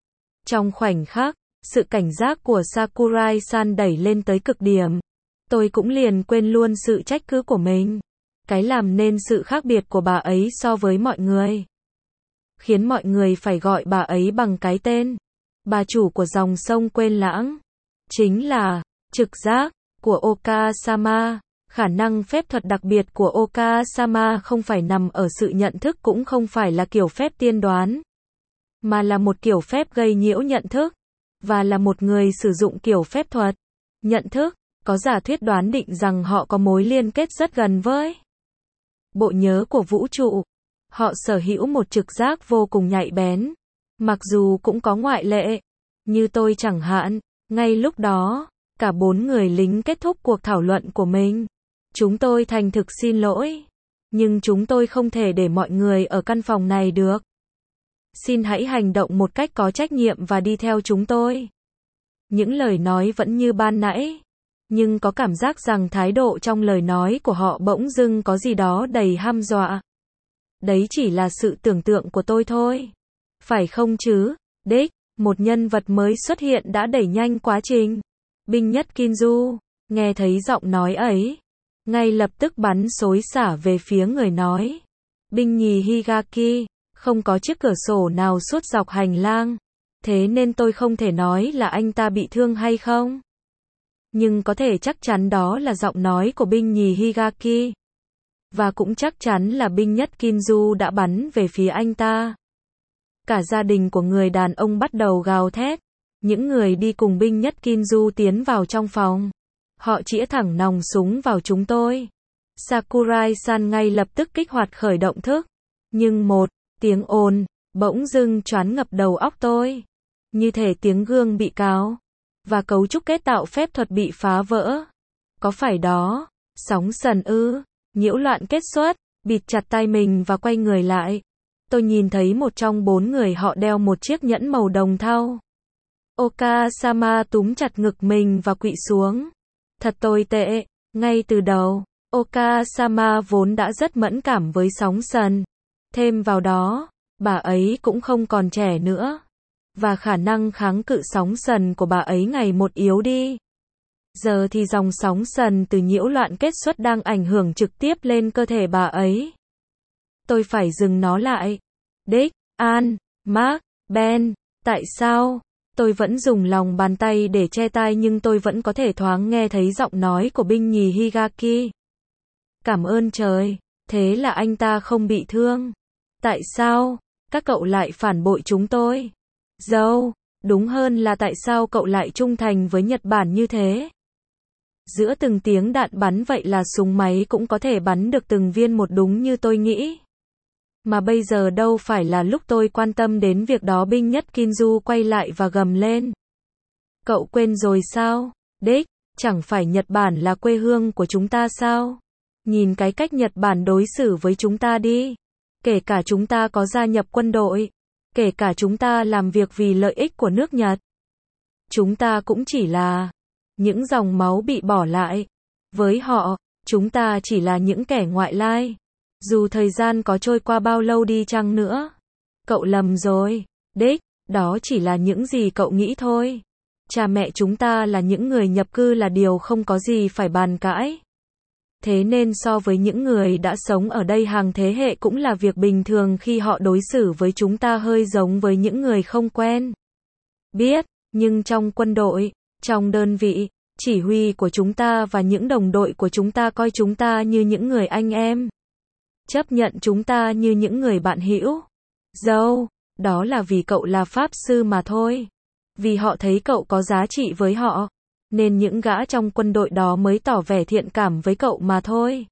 Trong khoảnh khắc, sự cảnh giác của Sakurai-san đẩy lên tới cực điểm. Tôi cũng liền quên luôn sự trách cứ của mình. Cái làm nên sự khác biệt của bà ấy so với mọi người. Khiến mọi người phải gọi bà ấy bằng cái tên. Bà chủ của dòng sông quên lãng. Chính là, trực giác, của Oka-sama. Khả năng phép thuật đặc biệt của Oka-sama không phải nằm ở sự nhận thức cũng không phải là kiểu phép tiên đoán. Mà là một kiểu phép gây nhiễu nhận thức. Và là một người sử dụng kiểu phép thuật, nhận thức, có giả thuyết đoán định rằng họ có mối liên kết rất gần với bộ nhớ của vũ trụ. Họ sở hữu một trực giác vô cùng nhạy bén. Mặc dù cũng có ngoại lệ, như tôi chẳng hạn. Ngay lúc đó, cả bốn người lính kết thúc cuộc thảo luận của mình. Chúng tôi thành thực xin lỗi. Nhưng chúng tôi không thể để mọi người ở căn phòng này được. Xin hãy hành động một cách có trách nhiệm và đi theo chúng tôi. Những lời nói vẫn như ban nãy. Nhưng có cảm giác rằng thái độ trong lời nói của họ bỗng dưng có gì đó đầy hăm dọa. Đấy chỉ là sự tưởng tượng của tôi thôi. Phải không chứ? Đích, một nhân vật mới xuất hiện đã đẩy nhanh quá trình. Binh nhất Kinju, nghe thấy giọng nói ấy, ngay lập tức bắn xối xả về phía người nói. Binh nhì Higaki, không có chiếc cửa sổ nào suốt dọc hành lang, thế nên tôi không thể nói là anh ta bị thương hay không. Nhưng có thể chắc chắn đó là giọng nói của binh nhì Higaki. Và cũng chắc chắn là binh nhất Kinju đã bắn về phía anh ta. Cả gia đình của người đàn ông bắt đầu gào thét. Những người đi cùng binh nhất Kinju tiến vào trong phòng. Họ chĩa thẳng nòng súng vào chúng tôi. Sakurai-san ngay lập tức kích hoạt khởi động thức. Nhưng một tiếng ồn bỗng dưng choáng ngập đầu óc tôi. Như thể tiếng gương bị cào. Và cấu trúc kết tạo phép thuật bị phá vỡ. Có phải đó? Sóng sần ư? Nhiễu loạn kết xuất. Bịt chặt tai mình và quay người lại. Tôi nhìn thấy một trong bốn người họ đeo một chiếc nhẫn màu đồng thau. Oka-sama túm chặt ngực mình và quỵ xuống. Thật tồi tệ. Ngay từ đầu, Oka-sama vốn đã rất mẫn cảm với sóng sần. Thêm vào đó, bà ấy cũng không còn trẻ nữa. Và khả năng kháng cự sóng sần của bà ấy ngày một yếu đi. Giờ thì dòng sóng sần từ nhiễu loạn kết xuất đang ảnh hưởng trực tiếp lên cơ thể bà ấy. Tôi phải dừng nó lại. Dick, An, Mark, Ben, tại sao? Tôi vẫn dùng lòng bàn tay để che tai nhưng tôi vẫn có thể thoáng nghe thấy giọng nói của binh nhì Higaki. Cảm ơn trời, thế là anh ta không bị thương. Tại sao? Các cậu lại phản bội chúng tôi. Dâu, đúng hơn là tại sao cậu lại trung thành với Nhật Bản như thế? Giữa từng tiếng đạn bắn vậy là súng máy cũng có thể bắn được từng viên một đúng như tôi nghĩ. Mà bây giờ đâu phải là lúc tôi quan tâm đến việc đó. Binh nhất Kinju quay lại và gầm lên. Cậu quên rồi sao? Dick, chẳng phải Nhật Bản là quê hương của chúng ta sao? Nhìn cái cách Nhật Bản đối xử với chúng ta đi. Kể cả chúng ta có gia nhập quân đội. Kể cả chúng ta làm việc vì lợi ích của nước Nhật. Chúng ta cũng chỉ là những dòng máu bị bỏ lại. Với họ, chúng ta chỉ là những kẻ ngoại lai. Dù thời gian có trôi qua bao lâu đi chăng nữa. Cậu lầm rồi, Dick, đó chỉ là những gì cậu nghĩ thôi. Cha mẹ chúng ta là những người nhập cư là điều không có gì phải bàn cãi. Thế nên so với những người đã sống ở đây hàng thế hệ cũng là việc bình thường khi họ đối xử với chúng ta hơi giống với những người không quen. Biết, nhưng trong quân đội, trong đơn vị, chỉ huy của chúng ta và những đồng đội của chúng ta coi chúng ta như những người anh em. Chấp nhận chúng ta như những người bạn hữu. Dâu, đó là vì cậu là pháp sư mà thôi. Vì họ thấy cậu có giá trị với họ. Nên những gã trong quân đội đó mới tỏ vẻ thiện cảm với cậu mà thôi.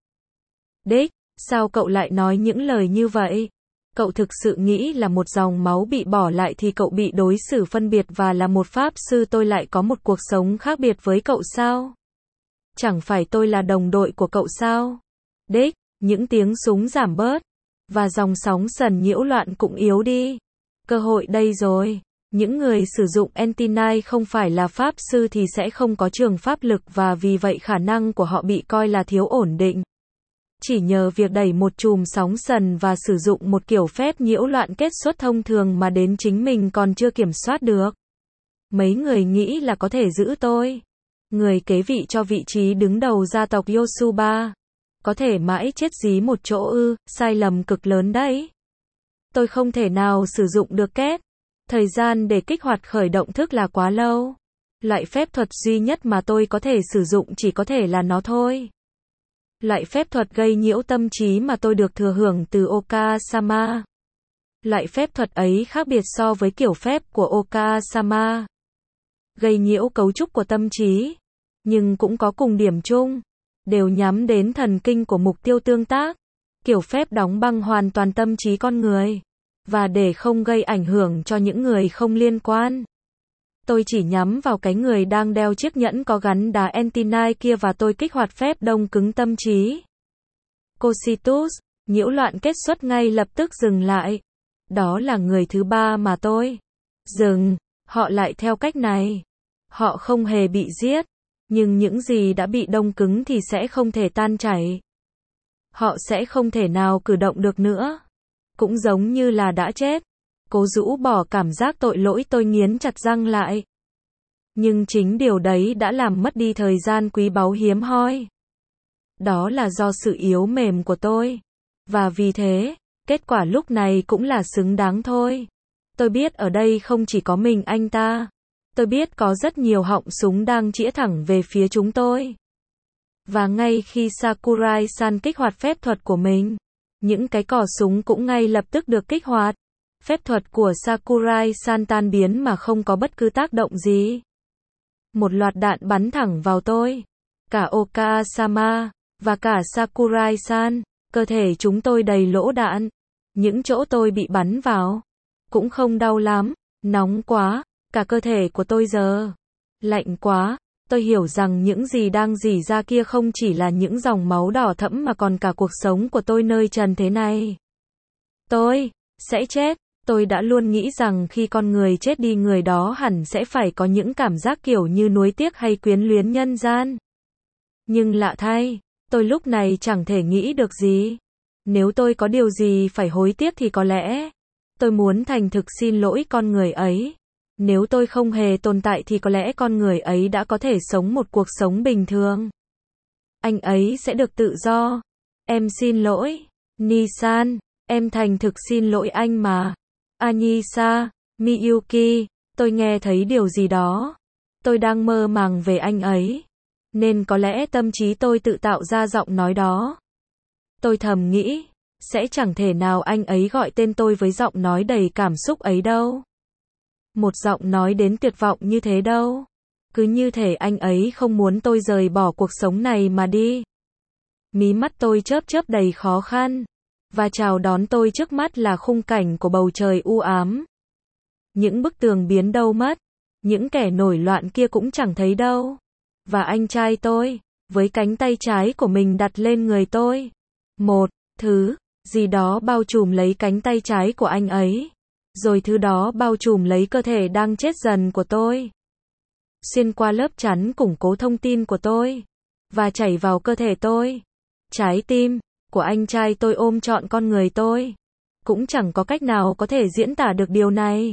Dick, sao cậu lại nói những lời như vậy? Cậu thực sự nghĩ là một dòng máu bị bỏ lại thì cậu bị đối xử phân biệt và là một pháp sư tôi lại có một cuộc sống khác biệt với cậu sao? Chẳng phải tôi là đồng đội của cậu sao? Dick, những tiếng súng giảm bớt. Và dòng sóng sần nhiễu loạn cũng yếu đi. Cơ hội đây rồi. Những người sử dụng Entinai không phải là pháp sư thì sẽ không có trường pháp lực và vì vậy khả năng của họ bị coi là thiếu ổn định. Chỉ nhờ việc đẩy một chùm sóng sần và sử dụng một kiểu phép nhiễu loạn kết xuất thông thường mà đến chính mình còn chưa kiểm soát được. Mấy người nghĩ là có thể giữ tôi. Người kế vị cho vị trí đứng đầu gia tộc Yosuba. Có thể mãi chết dí một chỗ ư, sai lầm cực lớn đấy. Tôi không thể nào sử dụng được kết. Thời gian để kích hoạt khởi động thức là quá lâu. Loại phép thuật duy nhất mà tôi có thể sử dụng chỉ có thể là nó thôi. Loại phép thuật gây nhiễu tâm trí mà tôi được thừa hưởng từ Oka-sama. Loại phép thuật ấy khác biệt so với kiểu phép của Oka-sama. Gây nhiễu cấu trúc của tâm trí. Nhưng cũng có cùng điểm chung. Đều nhắm đến thần kinh của mục tiêu tương tác. Kiểu phép đóng băng hoàn toàn tâm trí con người. Và để không gây ảnh hưởng cho những người không liên quan. Tôi chỉ nhắm vào cái người đang đeo chiếc nhẫn có gắn đá Entinai kia và tôi kích hoạt phép đông cứng tâm trí. Cositus, nhiễu loạn kết xuất ngay lập tức dừng lại. Đó là người thứ ba mà tôi. Dừng, họ lại theo cách này. Họ không hề bị giết. Nhưng những gì đã bị đông cứng thì sẽ không thể tan chảy. Họ sẽ không thể nào cử động được nữa. Cũng giống như là đã chết. Cố rũ bỏ cảm giác tội lỗi, tôi nghiến chặt răng lại. Nhưng chính điều đấy đã làm mất đi thời gian quý báu hiếm hoi. Đó là do sự yếu mềm của tôi. Và vì thế, kết quả lúc này cũng là xứng đáng thôi. Tôi biết ở đây không chỉ có mình anh ta. Tôi biết có rất nhiều họng súng đang chĩa thẳng về phía chúng tôi. Và ngay khi Sakurai-san kích hoạt phép thuật của mình, những cái cò súng cũng ngay lập tức được kích hoạt. Phép thuật của Sakurai-san tan biến mà không có bất cứ tác động gì. Một loạt đạn bắn thẳng vào tôi. Cả Oka-sama, và cả Sakurai-san, cơ thể chúng tôi đầy lỗ đạn. Những chỗ tôi bị bắn vào, cũng không đau lắm, nóng quá, cả cơ thể của tôi giờ lạnh quá. Tôi hiểu rằng những gì đang rỉ ra kia không chỉ là những dòng máu đỏ thẫm mà còn cả cuộc sống của tôi nơi trần thế này. Tôi sẽ chết. Tôi đã luôn nghĩ rằng khi con người chết đi, người đó hẳn sẽ phải có những cảm giác kiểu như nuối tiếc hay quyến luyến nhân gian. Nhưng lạ thay, tôi lúc này chẳng thể nghĩ được gì. Nếu tôi có điều gì phải hối tiếc thì có lẽ tôi muốn thành thực xin lỗi con người ấy. Nếu tôi không hề tồn tại thì có lẽ con người ấy đã có thể sống một cuộc sống bình thường. Anh ấy sẽ được tự do. Em xin lỗi, Ni-san, em thành thực xin lỗi anh mà. Anisa, Miyuki, tôi nghe thấy điều gì đó. Tôi đang mơ màng về anh ấy. Nên có lẽ tâm trí tôi tự tạo ra giọng nói đó. Tôi thầm nghĩ, sẽ chẳng thể nào anh ấy gọi tên tôi với giọng nói đầy cảm xúc ấy đâu. Một giọng nói đến tuyệt vọng như thế đâu. Cứ như thể anh ấy không muốn tôi rời bỏ cuộc sống này mà đi. Mí mắt tôi chớp chớp đầy khó khăn. Và chào đón tôi trước mắt là khung cảnh của bầu trời u ám. Những bức tường biến đâu mất. Những kẻ nổi loạn kia cũng chẳng thấy đâu. Và anh trai tôi, với cánh tay trái của mình đặt lên người tôi. Một thứ gì đó bao trùm lấy cánh tay trái của anh ấy. Rồi thứ đó bao trùm lấy cơ thể đang chết dần của tôi. Xuyên qua lớp chắn củng cố thông tin của tôi. Và chảy vào cơ thể tôi. Trái tim của anh trai tôi ôm trọn con người tôi. Cũng chẳng có cách nào có thể diễn tả được điều này.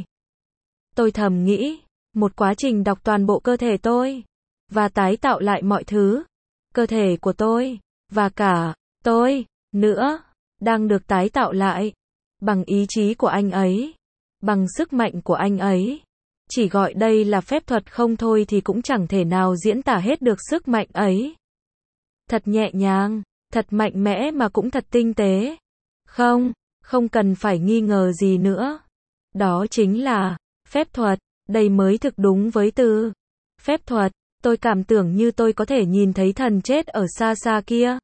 Tôi thầm nghĩ, một quá trình đọc toàn bộ cơ thể tôi. Và tái tạo lại mọi thứ. Cơ thể của tôi, và cả tôi, nữa, đang được tái tạo lại. Bằng ý chí của anh ấy. Bằng sức mạnh của anh ấy. Chỉ gọi đây là phép thuật không thôi thì cũng chẳng thể nào diễn tả hết được sức mạnh ấy. Thật nhẹ nhàng, thật mạnh mẽ mà cũng thật tinh tế. Không, không cần phải nghi ngờ gì nữa. Đó chính là phép thuật, đây mới thực đúng với từ phép thuật. Tôi cảm tưởng như tôi có thể nhìn thấy thần chết ở xa xa kia.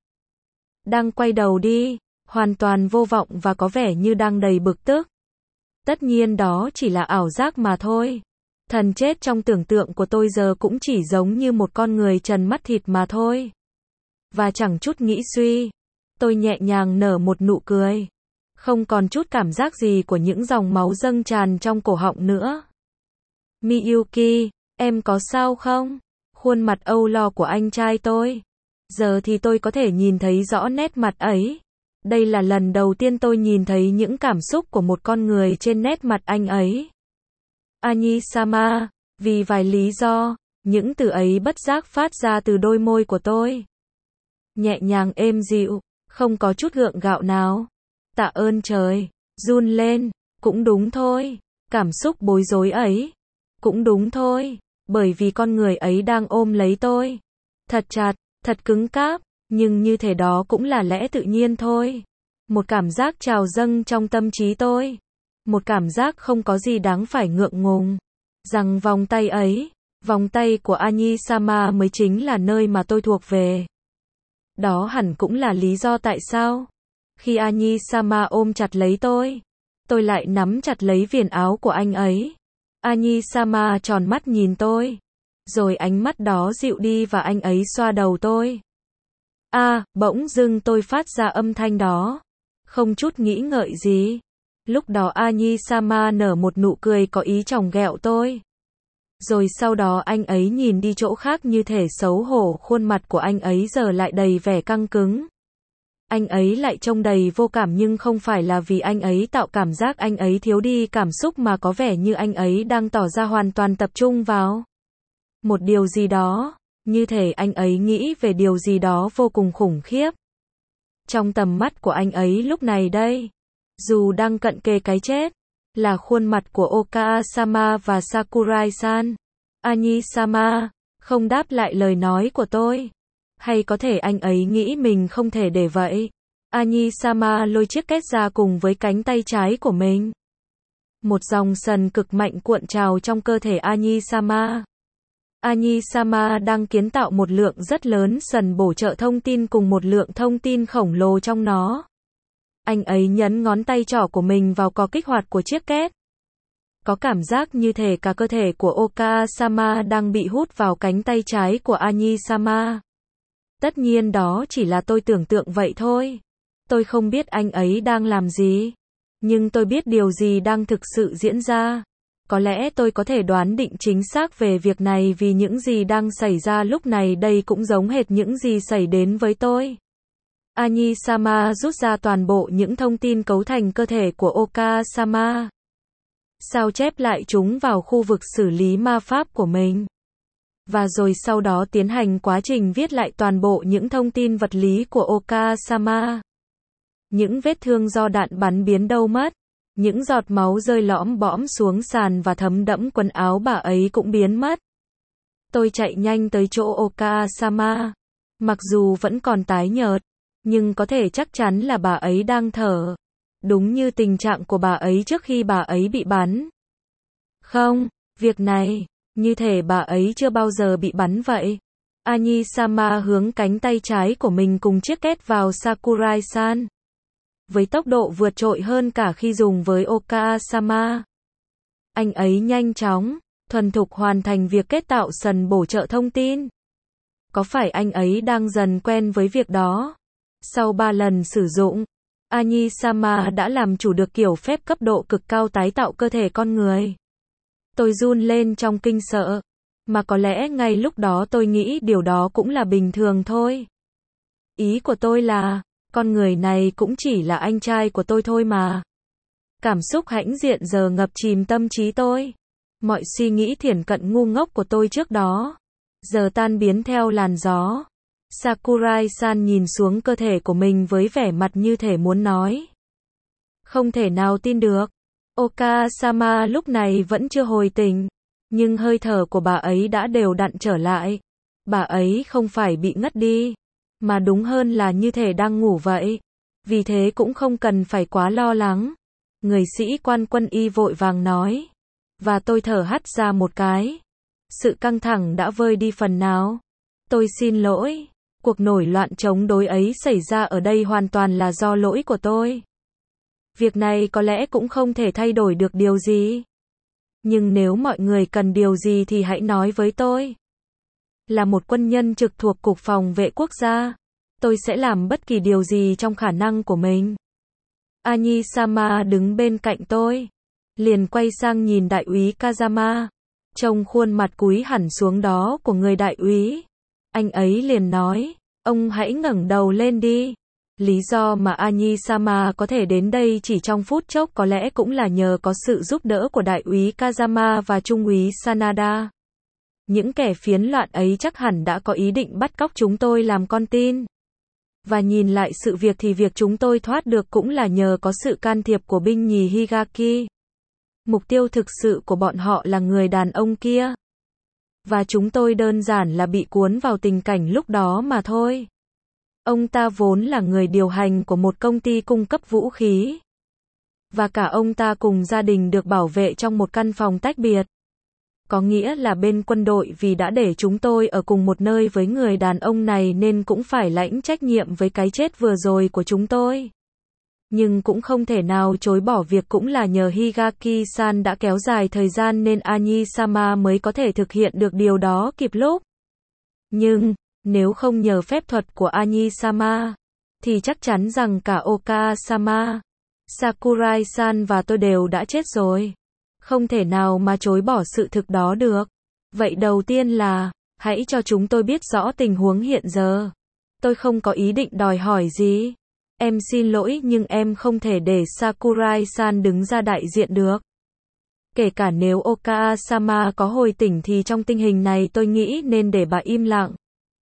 Đang quay đầu đi, hoàn toàn vô vọng và có vẻ như đang đầy bực tức. Tất nhiên đó chỉ là ảo giác mà thôi. Thần chết trong tưởng tượng của tôi giờ cũng chỉ giống như một con người trần mắt thịt mà thôi. Và chẳng chút nghĩ suy, tôi nhẹ nhàng nở một nụ cười. Không còn chút cảm giác gì của những dòng máu dâng tràn trong cổ họng nữa. Miyuki, em có sao không? Khuôn mặt âu lo của anh trai tôi. Giờ thì tôi có thể nhìn thấy rõ nét mặt ấy. Đây là lần đầu tiên tôi nhìn thấy những cảm xúc của một con người trên nét mặt anh ấy. Ani-sama, vì vài lý do, những từ ấy bất giác phát ra từ đôi môi của tôi. Nhẹ nhàng êm dịu, không có chút gượng gạo nào. Tạ ơn trời, run lên, cũng đúng thôi. Cảm xúc bối rối ấy, cũng đúng thôi. Bởi vì con người ấy đang ôm lấy tôi. Thật chặt, thật cứng cáp, nhưng như thế đó cũng là lẽ tự nhiên thôi. Một cảm giác trào dâng trong tâm trí tôi. Một cảm giác không có gì đáng phải ngượng ngùng. Rằng vòng tay ấy, vòng tay của Ani-sama mới chính là nơi mà tôi thuộc về. Đó hẳn cũng là lý do tại sao. Khi Ani-sama ôm chặt lấy tôi, tôi lại nắm chặt lấy viền áo của anh ấy. Ani-sama tròn mắt nhìn tôi. Rồi ánh mắt đó dịu đi và anh ấy xoa đầu tôi. À, bỗng dưng tôi phát ra âm thanh đó. Không chút nghĩ ngợi gì. Lúc đó Ani-sama nở một nụ cười có ý chòng ghẹo tôi. Rồi sau đó anh ấy nhìn đi chỗ khác như thể xấu hổ, khuôn mặt của anh ấy giờ lại đầy vẻ căng cứng. Anh ấy lại trông đầy vô cảm, nhưng không phải là vì anh ấy tạo cảm giác anh ấy thiếu đi cảm xúc, mà có vẻ như anh ấy đang tỏ ra hoàn toàn tập trung vào một điều gì đó, như thể anh ấy nghĩ về điều gì đó vô cùng khủng khiếp. Trong tầm mắt của anh ấy lúc này đây, dù đang cận kề cái chết, là khuôn mặt của Oka-sama và Sakurai-san. Ani-sama không đáp lại lời nói của tôi. Hay có thể anh ấy nghĩ mình không thể để vậy. Ani-sama lôi chiếc két ra cùng với cánh tay trái của mình. Một dòng sần cực mạnh cuộn trào trong cơ thể Ani-sama. Ani-sama đang kiến tạo một lượng rất lớn sần bổ trợ thông tin cùng một lượng thông tin khổng lồ trong nó. Anh ấy nhấn ngón tay trỏ của mình vào cò kích hoạt của chiếc két. Có cảm giác như thể cả cơ thể của Oka-sama đang bị hút vào cánh tay trái của Ani-sama. Tất nhiên đó chỉ là tôi tưởng tượng vậy thôi. Tôi không biết anh ấy đang làm gì. Nhưng tôi biết điều gì đang thực sự diễn ra. Có lẽ tôi có thể đoán định chính xác về việc này vì những gì đang xảy ra lúc này đây cũng giống hệt những gì xảy đến với tôi. Ani-sama rút ra toàn bộ những thông tin cấu thành cơ thể của Oka-sama. Sao chép lại chúng vào khu vực xử lý ma pháp của mình. Và rồi sau đó tiến hành quá trình viết lại toàn bộ những thông tin vật lý của Oka-sama. Những vết thương do đạn bắn biến đâu mất. Những giọt máu rơi lõm bõm xuống sàn và thấm đẫm quần áo bà ấy cũng biến mất. Tôi chạy nhanh tới chỗ Oka-sama. Mặc dù vẫn còn tái nhợt, nhưng có thể chắc chắn là bà ấy đang thở. Đúng như tình trạng của bà ấy trước khi bà ấy bị bắn. Không, việc này, như thể bà ấy chưa bao giờ bị bắn vậy. Ani-sama hướng cánh tay trái của mình cùng chiếc két vào Sakurai-san. Với tốc độ vượt trội hơn cả khi dùng với Oka-sama. Anh ấy nhanh chóng, thuần thục hoàn thành việc kết tạo sần bổ trợ thông tin. Có phải anh ấy đang dần quen với việc đó? Sau ba lần sử dụng, Ani-sama đã làm chủ được kiểu phép cấp độ cực cao tái tạo cơ thể con người. Tôi run lên trong kinh sợ. Mà có lẽ ngay lúc đó tôi nghĩ điều đó cũng là bình thường thôi. Ý của tôi là, con người này cũng chỉ là anh trai của tôi thôi mà. Cảm xúc hãnh diện giờ ngập chìm tâm trí tôi. Mọi suy nghĩ thiển cận ngu ngốc của tôi trước đó, giờ tan biến theo làn gió. Sakurai-san nhìn xuống cơ thể của mình với vẻ mặt như thể muốn nói. Không thể nào tin được. Oka-sama lúc này vẫn chưa hồi tỉnh. Nhưng hơi thở của bà ấy đã đều đặn trở lại. Bà ấy không phải bị ngất đi. Mà đúng hơn là như thể đang ngủ vậy. Vì thế cũng không cần phải quá lo lắng. Người sĩ quan quân y vội vàng nói. Và tôi thở hắt ra một cái. Sự căng thẳng đã vơi đi phần nào. Tôi xin lỗi. Cuộc nổi loạn chống đối ấy xảy ra ở đây hoàn toàn là do lỗi của tôi. Việc này có lẽ cũng không thể thay đổi được điều gì. Nhưng nếu mọi người cần điều gì thì hãy nói với tôi. Là một quân nhân trực thuộc Cục Phòng vệ Quốc gia, tôi sẽ làm bất kỳ điều gì trong khả năng của mình. Ani-sama đứng bên cạnh tôi. Liền quay sang nhìn đại úy Kazama. Trông khuôn mặt cúi hẳn xuống đó của người đại úy. Anh ấy liền nói, ông hãy ngẩng đầu lên đi. Lý do mà Ani-sama có thể đến đây chỉ trong phút chốc có lẽ cũng là nhờ có sự giúp đỡ của đại úy Kazama và trung úy Sanada. Những kẻ phiến loạn ấy chắc hẳn đã có ý định bắt cóc chúng tôi làm con tin. Và nhìn lại sự việc thì việc chúng tôi thoát được cũng là nhờ có sự can thiệp của binh nhì Higaki. Mục tiêu thực sự của bọn họ là người đàn ông kia. Và chúng tôi đơn giản là bị cuốn vào tình cảnh lúc đó mà thôi. Ông ta vốn là người điều hành của một công ty cung cấp vũ khí. Và cả ông ta cùng gia đình được bảo vệ trong một căn phòng tách biệt. Có nghĩa là bên quân đội vì đã để chúng tôi ở cùng một nơi với người đàn ông này nên cũng phải lãnh trách nhiệm với cái chết vừa rồi của chúng tôi. Nhưng cũng không thể nào chối bỏ việc cũng là nhờ Higaki-san đã kéo dài thời gian nên Ani-sama mới có thể thực hiện được điều đó kịp lúc. Nhưng, nếu không nhờ phép thuật của Ani-sama, thì chắc chắn rằng cả Oka-sama, Sakurai-san và tôi đều đã chết rồi. Không thể nào mà chối bỏ sự thực đó được. Vậy đầu tiên là, hãy cho chúng tôi biết rõ tình huống hiện giờ. Tôi không có ý định đòi hỏi gì. Em xin lỗi nhưng em không thể để Sakurai-san đứng ra đại diện được. Kể cả nếu Oka-sama có hồi tỉnh thì trong tình hình này tôi nghĩ nên để bà im lặng.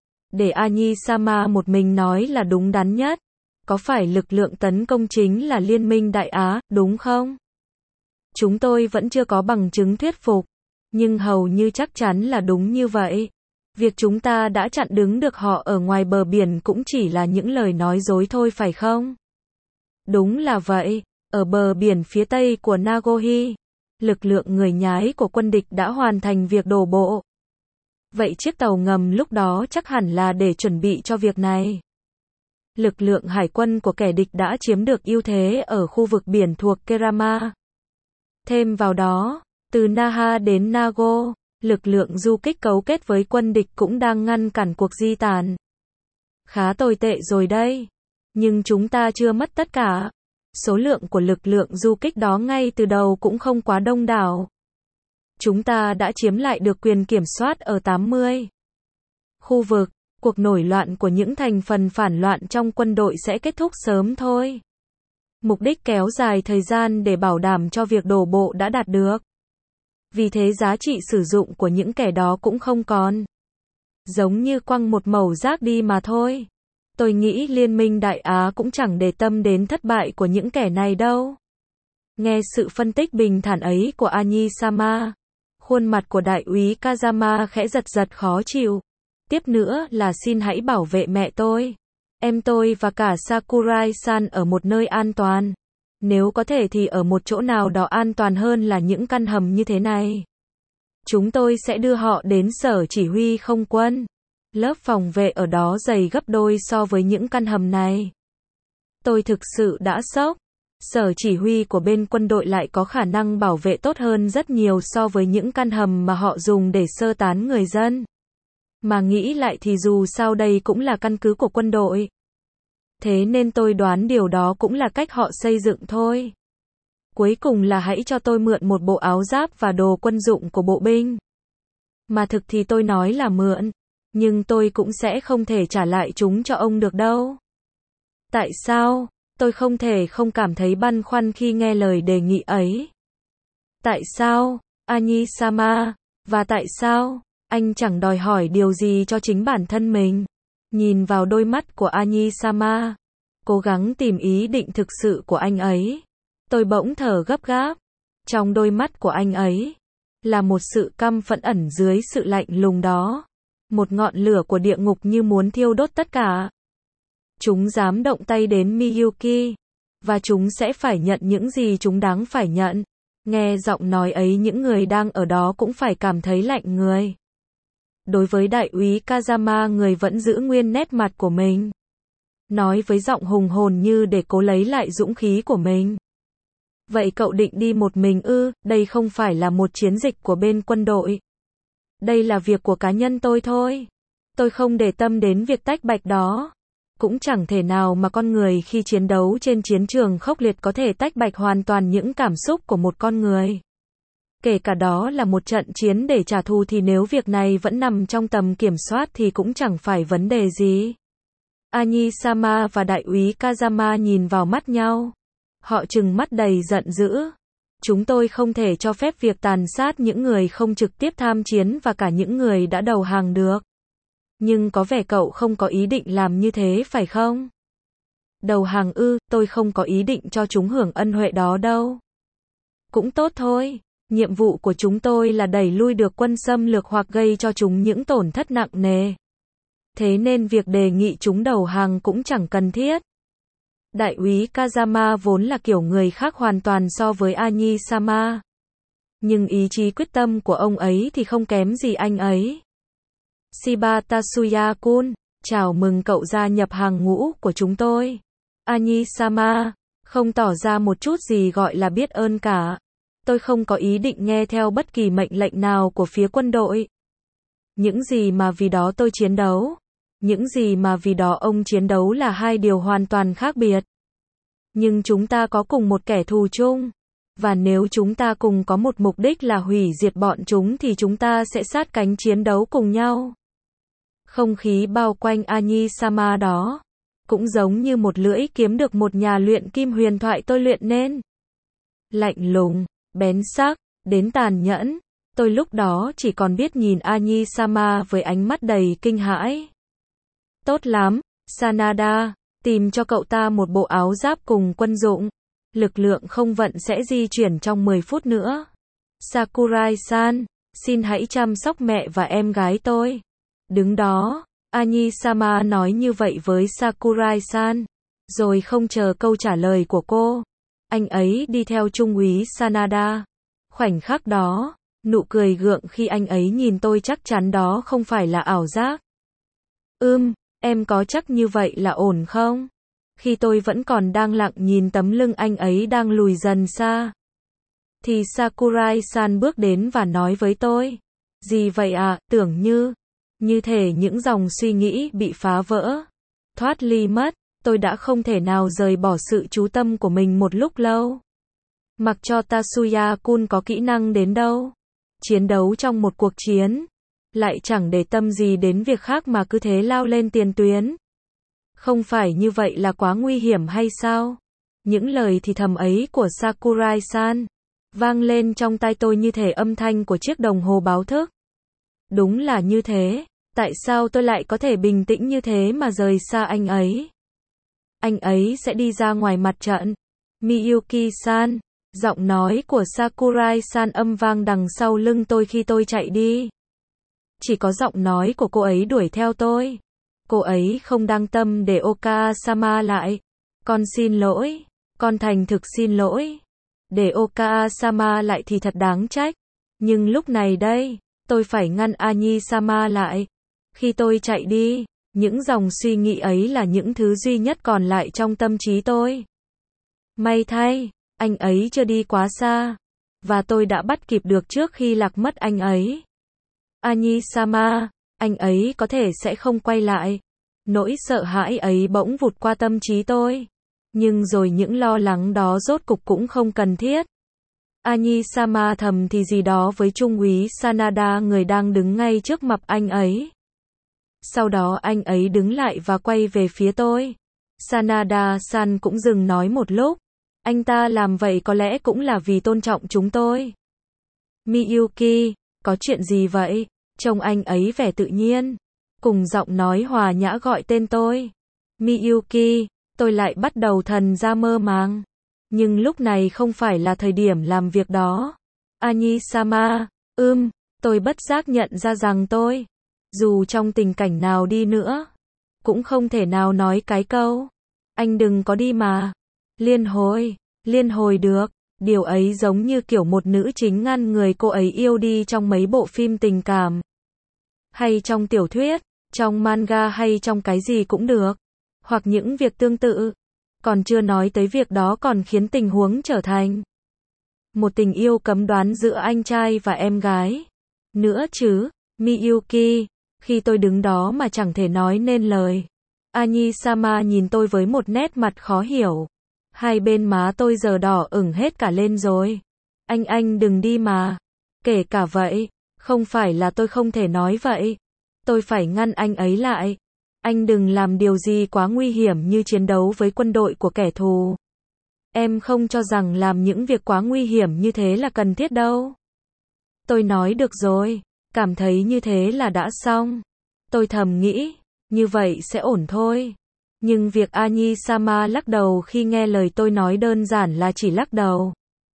Để Anyi-sama một mình nói là đúng đắn nhất. Có phải lực lượng tấn công chính là Liên minh Đại Á, đúng không? Chúng tôi vẫn chưa có bằng chứng thuyết phục. Nhưng hầu như chắc chắn là đúng như vậy. Việc chúng ta đã chặn đứng được họ ở ngoài bờ biển cũng chỉ là những lời nói dối thôi phải không? Đúng là vậy. Ở bờ biển phía tây của Nagohi, lực lượng người nhái của quân địch đã hoàn thành việc đổ bộ. Vậy chiếc tàu ngầm lúc đó chắc hẳn là để chuẩn bị cho việc này. Lực lượng hải quân của kẻ địch đã chiếm được ưu thế ở khu vực biển thuộc Kerama. Thêm vào đó, từ Naha đến Nago, lực lượng du kích cấu kết với quân địch cũng đang ngăn cản cuộc di tản. Khá tồi tệ rồi đây. Nhưng chúng ta chưa mất tất cả. Số lượng của lực lượng du kích đó ngay từ đầu cũng không quá đông đảo. Chúng ta đã chiếm lại được quyền kiểm soát ở tám mươi khu vực. Cuộc nổi loạn của những thành phần phản loạn trong quân đội sẽ kết thúc sớm thôi. Mục đích kéo dài thời gian để bảo đảm cho việc đổ bộ đã đạt được. Vì thế giá trị sử dụng của những kẻ đó cũng không còn. Giống như quăng một mẩu rác đi mà thôi. Tôi nghĩ Liên minh Đại Á cũng chẳng để tâm đến thất bại của những kẻ này đâu. Nghe sự phân tích bình thản ấy của Anyi-sama, khuôn mặt của đại úy Kazama khẽ giật giật khó chịu. Tiếp nữa là xin hãy bảo vệ mẹ tôi, em tôi và cả Sakurai-san ở một nơi an toàn. Nếu có thể thì ở một chỗ nào đó an toàn hơn là những căn hầm như thế này. Chúng tôi sẽ đưa họ đến sở chỉ huy không quân. Lớp phòng vệ ở đó dày gấp đôi so với những căn hầm này. Tôi thực sự đã sốc. Sở chỉ huy của bên quân đội lại có khả năng bảo vệ tốt hơn rất nhiều so với những căn hầm mà họ dùng để sơ tán người dân. Mà nghĩ lại thì dù sao đây cũng là căn cứ của quân đội. Thế nên tôi đoán điều đó cũng là cách họ xây dựng thôi. Cuối cùng là hãy cho tôi mượn một bộ áo giáp và đồ quân dụng của bộ binh. Mà thực thì tôi nói là mượn. Nhưng tôi cũng sẽ không thể trả lại chúng cho ông được đâu. Tại sao? Tôi không thể không cảm thấy băn khoăn khi nghe lời đề nghị ấy. Tại sao, Anyi-sama? Và tại sao, anh chẳng đòi hỏi điều gì cho chính bản thân mình? Nhìn vào đôi mắt của Anyi-sama, cố gắng tìm ý định thực sự của anh ấy. Tôi bỗng thở gấp gáp. Trong đôi mắt của anh ấy, là một sự căm phẫn ẩn dưới sự lạnh lùng đó. Một ngọn lửa của địa ngục như muốn thiêu đốt tất cả. Chúng dám động tay đến Miyuki. Và chúng sẽ phải nhận những gì chúng đáng phải nhận. Nghe giọng nói ấy những người đang ở đó cũng phải cảm thấy lạnh người. Đối với đại úy Kazama người vẫn giữ nguyên nét mặt của mình. Nói với giọng hùng hồn như để cố lấy lại dũng khí của mình. Vậy cậu định đi một mình ư? Đây không phải là một chiến dịch của bên quân đội. Đây là việc của cá nhân tôi thôi. Tôi không để tâm đến việc tách bạch đó. Cũng chẳng thể nào mà con người khi chiến đấu trên chiến trường khốc liệt có thể tách bạch hoàn toàn những cảm xúc của một con người. Kể cả đó là một trận chiến để trả thù thì nếu việc này vẫn nằm trong tầm kiểm soát thì cũng chẳng phải vấn đề gì. Anyi-sama và đại úy Kazama nhìn vào mắt nhau. Họ trừng mắt đầy giận dữ. Chúng tôi không thể cho phép việc tàn sát những người không trực tiếp tham chiến và cả những người đã đầu hàng được. Nhưng có vẻ cậu không có ý định làm như thế phải không? Đầu hàng ư, tôi không có ý định cho chúng hưởng ân huệ đó đâu. Cũng tốt thôi, nhiệm vụ của chúng tôi là đẩy lui được quân xâm lược hoặc gây cho chúng những tổn thất nặng nề. Thế nên việc đề nghị chúng đầu hàng cũng chẳng cần thiết. Đại úy Kazama vốn là kiểu người khác hoàn toàn so với Anyi-sama. Nhưng ý chí quyết tâm của ông ấy thì không kém gì anh ấy. Shiba Tatsuya-kun, chào mừng cậu gia nhập hàng ngũ của chúng tôi. Anyi-sama, không tỏ ra một chút gì gọi là biết ơn cả. Tôi không có ý định nghe theo bất kỳ mệnh lệnh nào của phía quân đội. Những gì mà vì đó tôi chiến đấu, những gì mà vì đó ông chiến đấu là hai điều hoàn toàn khác biệt. Nhưng chúng ta có cùng một kẻ thù chung. Và nếu chúng ta cùng có một mục đích là hủy diệt bọn chúng thì chúng ta sẽ sát cánh chiến đấu cùng nhau. Không khí bao quanh Ani-sama đó cũng giống như một lưỡi kiếm được một nhà luyện kim huyền thoại tôi luyện nên. Lạnh lùng, bén sắc, đến tàn nhẫn. Tôi lúc đó chỉ còn biết nhìn Ani-sama với ánh mắt đầy kinh hãi. Tốt lắm, Sanada, tìm cho cậu ta một bộ áo giáp cùng quân dụng. Lực lượng không vận sẽ di chuyển trong mười phút nữa. Sakurai-san, xin hãy chăm sóc mẹ và em gái tôi. Đứng đó, Ani-sama nói như vậy với Sakurai-san. Rồi không chờ câu trả lời của cô, anh ấy đi theo trung úy Sanada. Khoảnh khắc đó, nụ cười gượng khi anh ấy nhìn tôi chắc chắn đó không phải là ảo giác. Ưm, em có chắc như vậy là ổn không? Khi tôi vẫn còn đang lặng nhìn tấm lưng anh ấy đang lùi dần xa, thì Sakurai-san bước đến và nói với tôi. Gì vậy à, tưởng như, như thể những dòng suy nghĩ bị phá vỡ, thoát ly mất. Tôi đã không thể nào rời bỏ sự chú tâm của mình một lúc lâu. Mặc cho Tatsuya-kun có kỹ năng đến đâu, chiến đấu trong một cuộc chiến, lại chẳng để tâm gì đến việc khác mà cứ thế lao lên tiền tuyến. Không phải như vậy là quá nguy hiểm hay sao? Những lời thì thầm ấy của Sakurai-san vang lên trong tai tôi như thể âm thanh của chiếc đồng hồ báo thức. Đúng là như thế, tại sao tôi lại có thể bình tĩnh như thế mà rời xa anh ấy? Anh ấy sẽ đi ra ngoài mặt trận. Miyuki-san, giọng nói của Sakurai-san âm vang đằng sau lưng tôi khi tôi chạy đi. Chỉ có giọng nói của cô ấy đuổi theo tôi. Cô ấy không đang tâm để Oka-sama lại. Con xin lỗi, con thành thực xin lỗi. Để Oka-sama lại thì thật đáng trách. Nhưng lúc này đây, tôi phải ngăn Ani-sama lại. Khi tôi chạy đi, những dòng suy nghĩ ấy là những thứ duy nhất còn lại trong tâm trí tôi. May thay, anh ấy chưa đi quá xa, và tôi đã bắt kịp được trước khi lạc mất anh ấy. Ani-sama, anh ấy có thể sẽ không quay lại. Nỗi sợ hãi ấy bỗng vụt qua tâm trí tôi. Nhưng rồi những lo lắng đó rốt cục cũng không cần thiết. Ani-sama thầm thì gì đó với trung úy Sanada, người đang đứng ngay trước mặt anh ấy. Sau đó anh ấy đứng lại và quay về phía tôi. Sanada-san cũng dừng nói một lúc. Anh ta làm vậy có lẽ cũng là vì tôn trọng chúng tôi. Miyuki, có chuyện gì vậy? Trông anh ấy vẻ tự nhiên. Cùng giọng nói hòa nhã gọi tên tôi. Miyuki, tôi lại bắt đầu thần ra mơ màng. Nhưng lúc này không phải là thời điểm làm việc đó. Ani-sama, ưm, tôi bất giác nhận ra rằng tôi, dù trong tình cảnh nào đi nữa, cũng không thể nào nói cái câu, anh đừng có đi mà. Liên hồi, liên hồi được. Điều ấy giống như kiểu một nữ chính ngăn người cô ấy yêu đi trong mấy bộ phim tình cảm. Hay trong tiểu thuyết, trong manga hay trong cái gì cũng được. Hoặc những việc tương tự. Còn chưa nói tới việc đó còn khiến tình huống trở thành một tình yêu cấm đoán giữa anh trai và em gái. Nữa chứ, Miyuki, khi tôi đứng đó mà chẳng thể nói nên lời. Ani-sama nhìn tôi với một nét mặt khó hiểu. Hai bên má tôi giờ đỏ ửng hết cả lên rồi. Anh anh đừng đi mà. Kể cả vậy, không phải là tôi không thể nói vậy. Tôi phải ngăn anh ấy lại. Anh đừng làm điều gì quá nguy hiểm như chiến đấu với quân đội của kẻ thù. Em không cho rằng làm những việc quá nguy hiểm như thế là cần thiết đâu. Tôi nói được rồi, cảm thấy như thế là đã xong. Tôi thầm nghĩ, như vậy sẽ ổn thôi. Nhưng việc Ani-sama lắc đầu khi nghe lời tôi nói đơn giản là chỉ lắc đầu.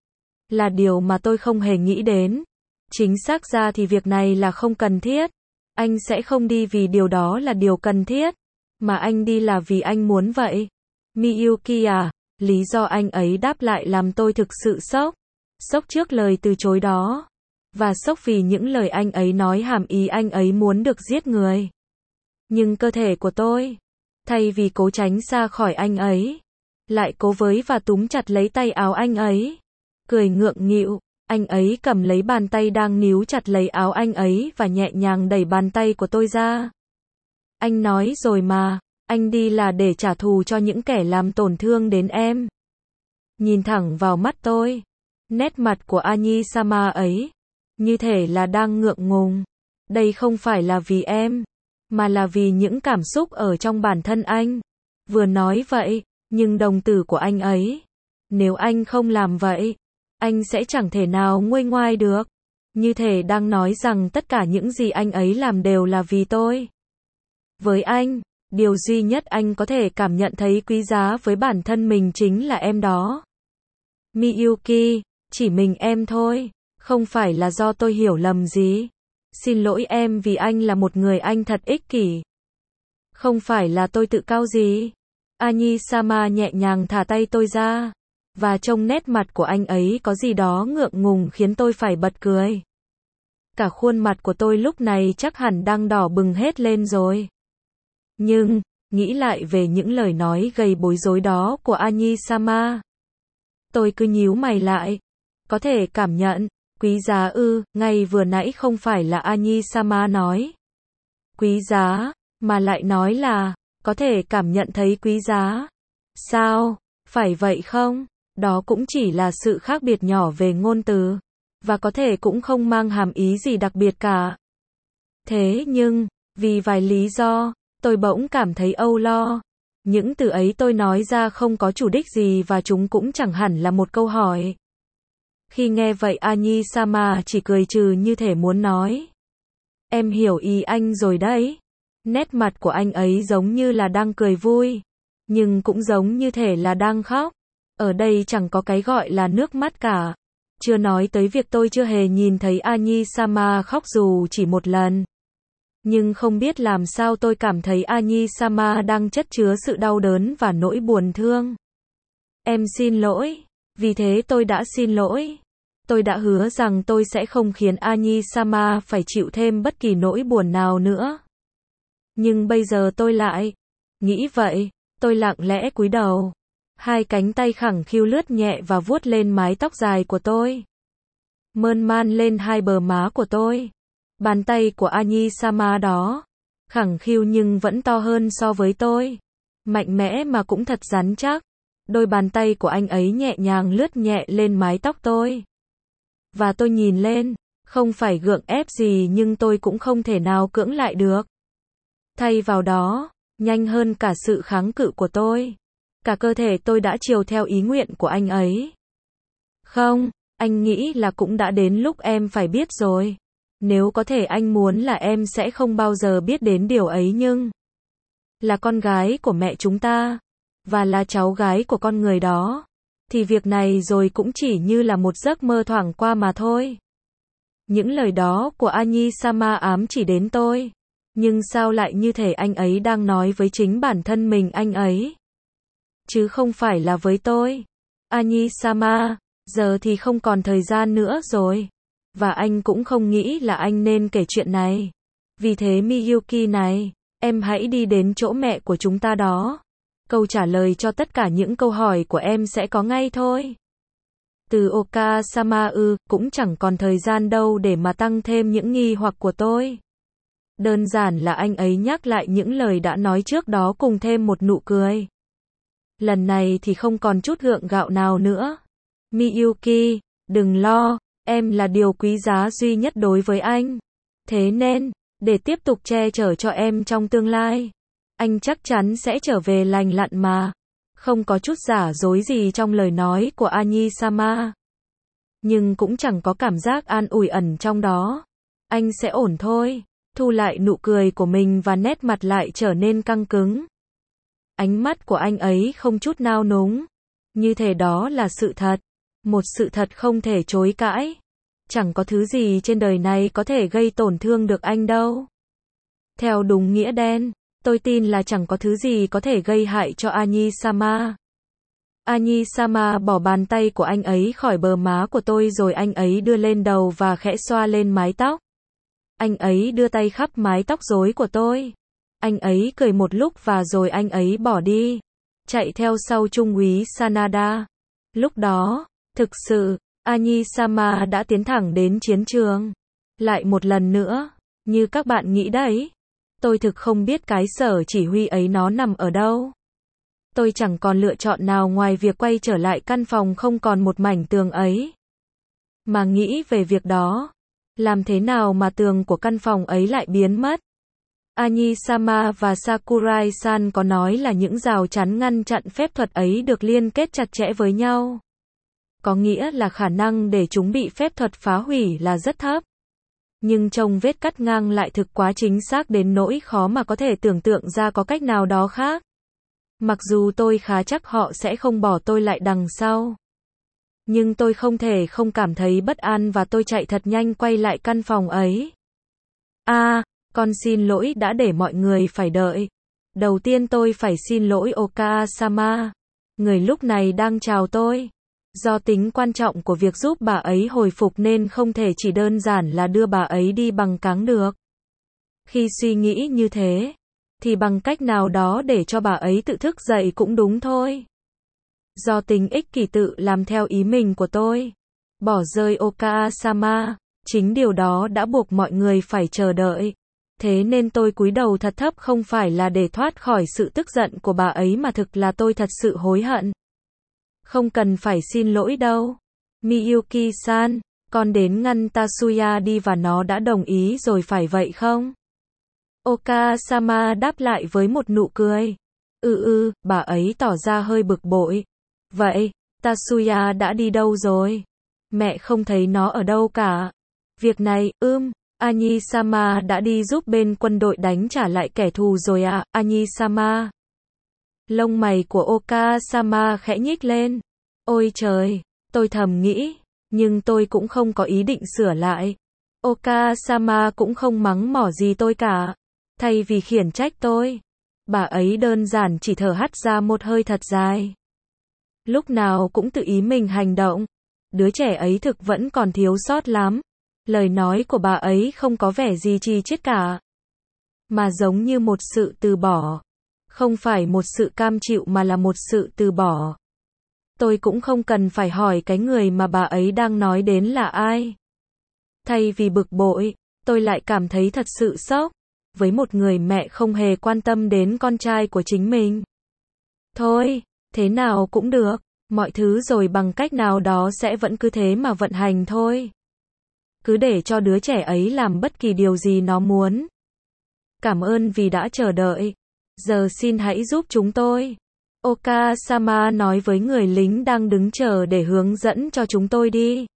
Là điều mà tôi không hề nghĩ đến. Chính xác ra thì việc này là không cần thiết. Anh sẽ không đi vì điều đó là điều cần thiết. Mà anh đi là vì anh muốn vậy. Miyuki à, lý do anh ấy đáp lại làm tôi thực sự sốc. Sốc trước lời từ chối đó. Và sốc vì những lời anh ấy nói hàm ý anh ấy muốn được giết người. Nhưng cơ thể của tôi, thay vì cố tránh xa khỏi anh ấy, lại cố với và túm chặt lấy tay áo anh ấy. Cười ngượng nghịu, anh ấy cầm lấy bàn tay đang níu chặt lấy áo anh ấy và nhẹ nhàng đẩy bàn tay của tôi ra. Anh nói rồi mà, anh đi là để trả thù cho những kẻ làm tổn thương đến em. Nhìn thẳng vào mắt tôi, Nét mặt của Anisama ấy, như thể là đang ngượng ngùng. Đây không phải là vì em, mà là vì những cảm xúc ở trong bản thân anh. Vừa nói vậy, nhưng đồng tử của anh ấy, nếu anh không làm vậy, anh sẽ chẳng thể nào nguôi ngoai được. Như thể đang nói rằng tất cả những gì anh ấy làm đều là vì tôi. Với anh, điều duy nhất anh có thể cảm nhận thấy quý giá với bản thân mình chính là em đó. Miyuki, chỉ mình em thôi, không phải là do tôi hiểu lầm gì. Xin lỗi em vì anh là một người anh thật ích kỷ. Không phải là tôi tự cao gì. Anisama nhẹ nhàng thả tay tôi ra, và trong nét mặt của anh ấy có gì đó ngượng ngùng khiến tôi phải bật cười. Cả khuôn mặt của tôi lúc này chắc hẳn đang đỏ bừng hết lên rồi. Nhưng, nghĩ lại về những lời nói gây bối rối đó của Anisama, tôi cứ nhíu mày lại. Có thể cảm nhận, quý giá ư, ngay vừa nãy không phải là Anisama nói quý giá, mà lại nói là, có thể cảm nhận thấy quý giá. Sao, phải vậy không? Đó cũng chỉ là sự khác biệt nhỏ về ngôn từ, và có thể cũng không mang hàm ý gì đặc biệt cả. Thế nhưng, vì vài lý do, tôi bỗng cảm thấy âu lo. Những từ ấy tôi nói ra không có chủ đích gì và chúng cũng chẳng hẳn là một câu hỏi. Khi nghe vậy Anisama chỉ cười trừ như thể muốn nói. Em hiểu ý anh rồi đấy. Nét mặt của anh ấy giống như là đang cười vui, nhưng cũng giống như thể là đang khóc. Ở đây chẳng có cái gọi là nước mắt cả. Chưa nói tới việc tôi chưa hề nhìn thấy Anisama khóc dù chỉ một lần. Nhưng không biết làm sao tôi cảm thấy Anisama đang chất chứa sự đau đớn và nỗi buồn thương. Em xin lỗi. Vì thế tôi đã xin lỗi. Tôi đã hứa rằng tôi sẽ không khiến Anisama phải chịu thêm bất kỳ nỗi buồn nào nữa. Nhưng bây giờ tôi lại nghĩ vậy. Tôi lặng lẽ cúi đầu. Hai cánh tay khẳng khiu lướt nhẹ và vuốt lên mái tóc dài của tôi. Mơn man lên hai bờ má của tôi. Bàn tay của Anisama đó, khẳng khiu nhưng vẫn to hơn so với tôi. Mạnh mẽ mà cũng thật rắn chắc. Đôi bàn tay của anh ấy nhẹ nhàng lướt nhẹ lên mái tóc tôi. Và tôi nhìn lên, không phải gượng ép gì nhưng tôi cũng không thể nào cưỡng lại được. Thay vào đó, nhanh hơn cả sự kháng cự của tôi. Cả cơ thể tôi đã chiều theo ý nguyện của anh ấy. Không, anh nghĩ là cũng đã đến lúc em phải biết rồi. Nếu có thể anh muốn là em sẽ không bao giờ biết đến điều ấy nhưng là con gái của mẹ chúng ta, và là cháu gái của con người đó, thì việc này rồi cũng chỉ như là một giấc mơ thoảng qua mà thôi. Những lời đó của Anisama ám chỉ đến tôi. Nhưng sao lại như thể anh ấy đang nói với chính bản thân mình anh ấy, chứ không phải là với tôi. Anisama, giờ thì không còn thời gian nữa rồi. Và anh cũng không nghĩ là anh nên kể chuyện này. Vì thế Miyuki này, em hãy đi đến chỗ mẹ của chúng ta đó. Câu trả lời cho tất cả những câu hỏi của em sẽ có ngay thôi. Từ Oka-sama ư, cũng chẳng còn thời gian đâu để mà tăng thêm những nghi hoặc của tôi. Đơn giản là anh ấy nhắc lại những lời đã nói trước đó cùng thêm một nụ cười. Lần này thì không còn chút gượng gạo nào nữa. Miyuki, đừng lo, em là điều quý giá duy nhất đối với anh. Thế nên, để tiếp tục che chở cho em trong tương lai, anh chắc chắn sẽ trở về lành lặn mà. Không có chút giả dối gì trong lời nói của Anisama. Nhưng cũng chẳng có cảm giác an ủi ẩn trong đó. Anh sẽ ổn thôi. Thu lại nụ cười của mình và nét mặt lại trở nên căng cứng. Ánh mắt của anh ấy không chút nao núng. Như thể đó là sự thật. Một sự thật không thể chối cãi. Chẳng có thứ gì trên đời này có thể gây tổn thương được anh đâu. Theo đúng nghĩa đen, tôi tin là chẳng có thứ gì có thể gây hại cho Anisama. Anisama bỏ bàn tay của anh ấy khỏi bờ má của tôi rồi anh ấy đưa lên đầu và khẽ xoa lên mái tóc. Anh ấy đưa tay khắp mái tóc rối của tôi. Anh ấy cười một lúc và rồi anh ấy bỏ đi, chạy theo sau trung úy Sanada. Lúc đó, thực sự, Anisama đã tiến thẳng đến chiến trường. Lại một lần nữa, như các bạn nghĩ đấy, tôi thực không biết cái sở chỉ huy ấy nó nằm ở đâu. Tôi chẳng còn lựa chọn nào ngoài việc quay trở lại căn phòng không còn một mảnh tường ấy. mà nghĩ về việc đó. Làm thế nào mà tường của căn phòng ấy lại biến mất? Ani-sama và Sakurai-san có nói là những rào chắn ngăn chặn phép thuật ấy được liên kết chặt chẽ với nhau. Có nghĩa là khả năng để chúng bị phép thuật phá hủy là rất thấp. Nhưng trông vết cắt ngang lại thực quá chính xác đến nỗi khó mà có thể tưởng tượng ra có cách nào đó khác. Mặc dù tôi khá chắc họ sẽ không bỏ tôi lại đằng sau. Nhưng tôi không thể không cảm thấy bất an và tôi chạy thật nhanh quay lại căn phòng ấy. À, con xin lỗi đã để mọi người phải đợi. Đầu tiên tôi phải xin lỗi Oka-sama. Người lúc này đang chào tôi. Do tính quan trọng của việc giúp bà ấy hồi phục nên không thể chỉ đơn giản là đưa bà ấy đi bằng cáng được. Khi suy nghĩ như thế, thì bằng cách nào đó để cho bà ấy tự thức dậy cũng đúng thôi. Do tính ích kỷ tự làm theo ý mình của tôi, bỏ rơi Oka-sama, chính điều đó đã buộc mọi người phải chờ đợi. Thế nên tôi cúi đầu thật thấp không phải là để thoát khỏi sự tức giận của bà ấy mà thực là tôi thật sự hối hận. Không cần phải xin lỗi đâu. Miyuki-san, con đến ngăn Tatsuya đi và nó đã đồng ý rồi phải vậy không? Oka-sama đáp lại với một nụ cười. Ừ ừ, bà ấy tỏ ra hơi bực bội. Vậy, Tatsuya đã đi đâu rồi? Mẹ không thấy nó ở đâu cả. Việc này, ưm, Ani-sama đã đi giúp bên quân đội đánh trả lại kẻ thù rồi à, Ani-sama. Lông mày của Oka-sama khẽ nhích lên. Ôi trời, tôi thầm nghĩ, nhưng tôi cũng không có ý định sửa lại. Oka-sama cũng không mắng mỏ gì tôi cả. Thay vì khiển trách tôi, bà ấy đơn giản chỉ thở hắt ra một hơi thật dài. Lúc nào cũng tự ý mình hành động. Đứa trẻ ấy thực vẫn còn thiếu sót lắm. Lời nói của bà ấy không có vẻ gì chi chiết cả, mà giống như một sự từ bỏ. Không phải một sự cam chịu mà là một sự từ bỏ. Tôi cũng không cần phải hỏi cái người mà bà ấy đang nói đến là ai. Thay vì bực bội, tôi lại cảm thấy thật sự sốc. Với một người mẹ không hề quan tâm đến con trai của chính mình. Thôi, thế nào cũng được. Mọi thứ rồi bằng cách nào đó sẽ vẫn cứ thế mà vận hành thôi. Cứ để cho đứa trẻ ấy làm bất kỳ điều gì nó muốn. Cảm ơn vì đã chờ đợi. Giờ xin hãy giúp chúng tôi. Oka-sama nói với người lính đang đứng chờ để hướng dẫn cho chúng tôi đi.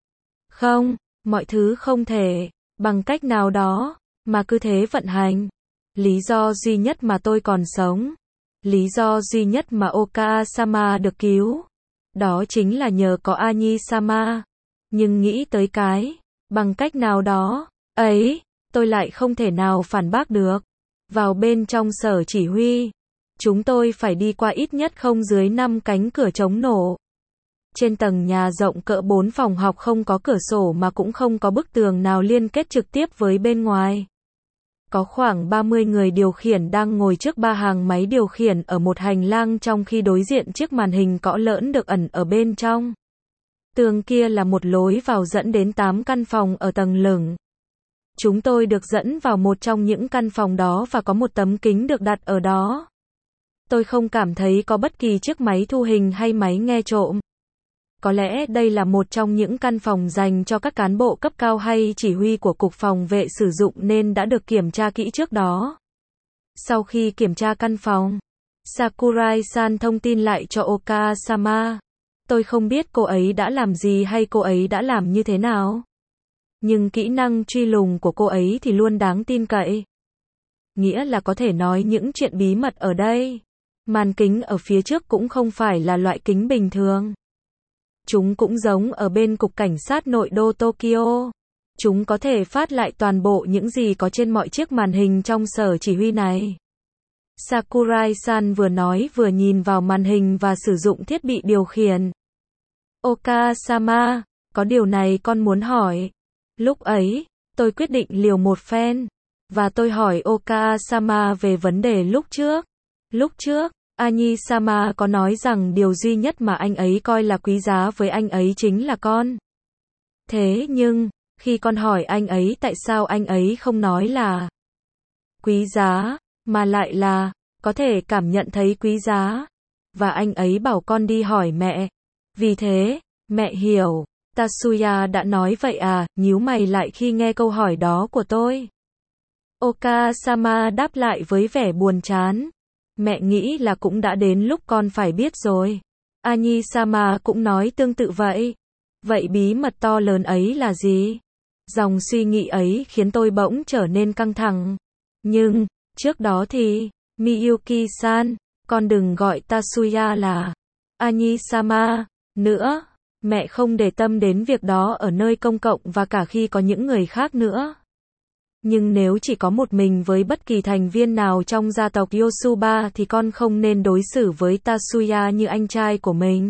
Không, mọi thứ không thể, bằng cách nào đó, mà cứ thế vận hành. Lý do duy nhất mà tôi còn sống, lý do duy nhất mà Oka-sama được cứu, đó chính là nhờ có Ani-sama. Nhưng nghĩ tới cái, bằng cách nào đó, ấy, tôi lại không thể nào phản bác được. Vào bên trong sở chỉ huy, chúng tôi phải đi qua ít nhất không dưới năm cánh cửa chống nổ. Trên tầng nhà rộng cỡ bốn phòng học không có cửa sổ mà cũng không có bức tường nào liên kết trực tiếp với bên ngoài. Có khoảng ba mươi người điều khiển đang ngồi trước ba hàng máy điều khiển ở một hành lang trong khi đối diện chiếc màn hình cõ lỡn được ẩn ở bên trong. Tường kia là một lối vào dẫn đến tám căn phòng ở tầng lửng. Chúng tôi được dẫn vào một trong những căn phòng đó và có một tấm kính được đặt ở đó. Tôi không cảm thấy có bất kỳ chiếc máy thu hình hay máy nghe trộm. Có lẽ đây là một trong những căn phòng dành cho các cán bộ cấp cao hay chỉ huy của Cục Phòng vệ sử dụng nên đã được kiểm tra kỹ trước đó. Sau khi kiểm tra căn phòng, Sakurai-san thông tin lại cho Oka-sama. Tôi không biết cô ấy đã làm gì hay cô ấy đã làm như thế nào. Nhưng kỹ năng truy lùng của cô ấy thì luôn đáng tin cậy. Nghĩa là có thể nói những chuyện bí mật ở đây. Màn kính ở phía trước cũng không phải là loại kính bình thường. Chúng cũng giống ở bên Cục Cảnh sát nội đô Tokyo. Chúng có thể phát lại toàn bộ những gì có trên mọi chiếc màn hình trong sở chỉ huy này. Sakurai-san vừa nói vừa nhìn vào màn hình và sử dụng thiết bị điều khiển. Oka-sama, có điều này con muốn hỏi. Lúc ấy, tôi quyết định liều một phen. Và tôi hỏi Oka-sama về vấn đề lúc trước. Lúc trước, Ani-sama có nói rằng điều duy nhất mà anh ấy coi là quý giá với anh ấy chính là con. Thế nhưng, khi con hỏi anh ấy tại sao anh ấy không nói là quý giá, mà lại là có thể cảm nhận thấy quý giá, và anh ấy bảo con đi hỏi mẹ. Vì thế, mẹ hiểu, Tatsuya đã nói vậy à, nhíu mày lại khi nghe câu hỏi đó của tôi. Oka-sama đáp lại với vẻ buồn chán. Mẹ nghĩ là cũng đã đến lúc con phải biết rồi. Anyi-sama cũng nói tương tự vậy. Vậy bí mật to lớn ấy là gì? Dòng suy nghĩ ấy khiến tôi bỗng trở nên căng thẳng. Nhưng, trước đó thì, Miyuki-san, con đừng gọi Tatsuya là Anyi-sama nữa. Mẹ không để tâm đến việc đó ở nơi công cộng và cả khi có những người khác nữa. Nhưng nếu chỉ có một mình với bất kỳ thành viên nào trong gia tộc Yosuba thì con không nên đối xử với Tatsuya như anh trai của mình.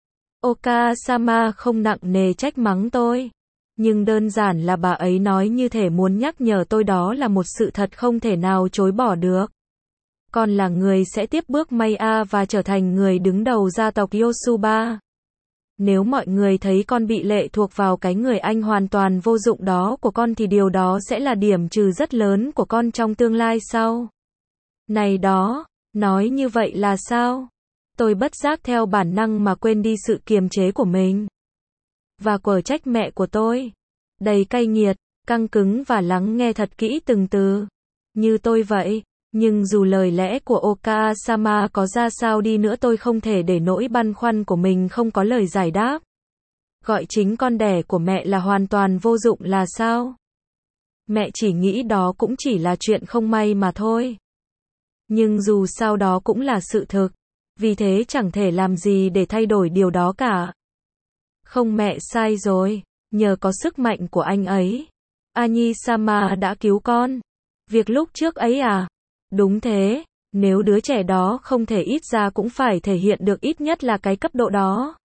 Oka-sama không nặng nề trách mắng tôi. Nhưng đơn giản là bà ấy nói như thể muốn nhắc nhở tôi đó là một sự thật không thể nào chối bỏ được. Con là người sẽ tiếp bước Maya và trở thành người đứng đầu gia tộc Yosuba. Nếu mọi người thấy con bị lệ thuộc vào cái người anh hoàn toàn vô dụng đó của con thì điều đó sẽ là điểm trừ rất lớn của con trong tương lai sau. Này đó, nói như vậy là sao? Tôi bất giác theo bản năng mà quên đi sự kiềm chế của mình. Và quở trách mẹ của tôi. Đầy cay nghiệt, căng cứng và lắng nghe thật kỹ từng từ. Như tôi vậy. Nhưng dù lời lẽ của Oka-sama có ra sao đi nữa tôi không thể để nỗi băn khoăn của mình không có lời giải đáp. Gọi chính con đẻ của mẹ là hoàn toàn vô dụng là sao? Mẹ chỉ nghĩ đó cũng chỉ là chuyện không may mà thôi. Nhưng dù sao đó cũng là sự thực. Vì thế chẳng thể làm gì để thay đổi điều đó cả. Không, mẹ sai rồi. Nhờ có sức mạnh của anh ấy, Anyi-sama đã cứu con. Việc lúc trước ấy à? Đúng thế, nếu đứa trẻ đó không thể ít ra cũng phải thể hiện được ít nhất là cái cấp độ đó.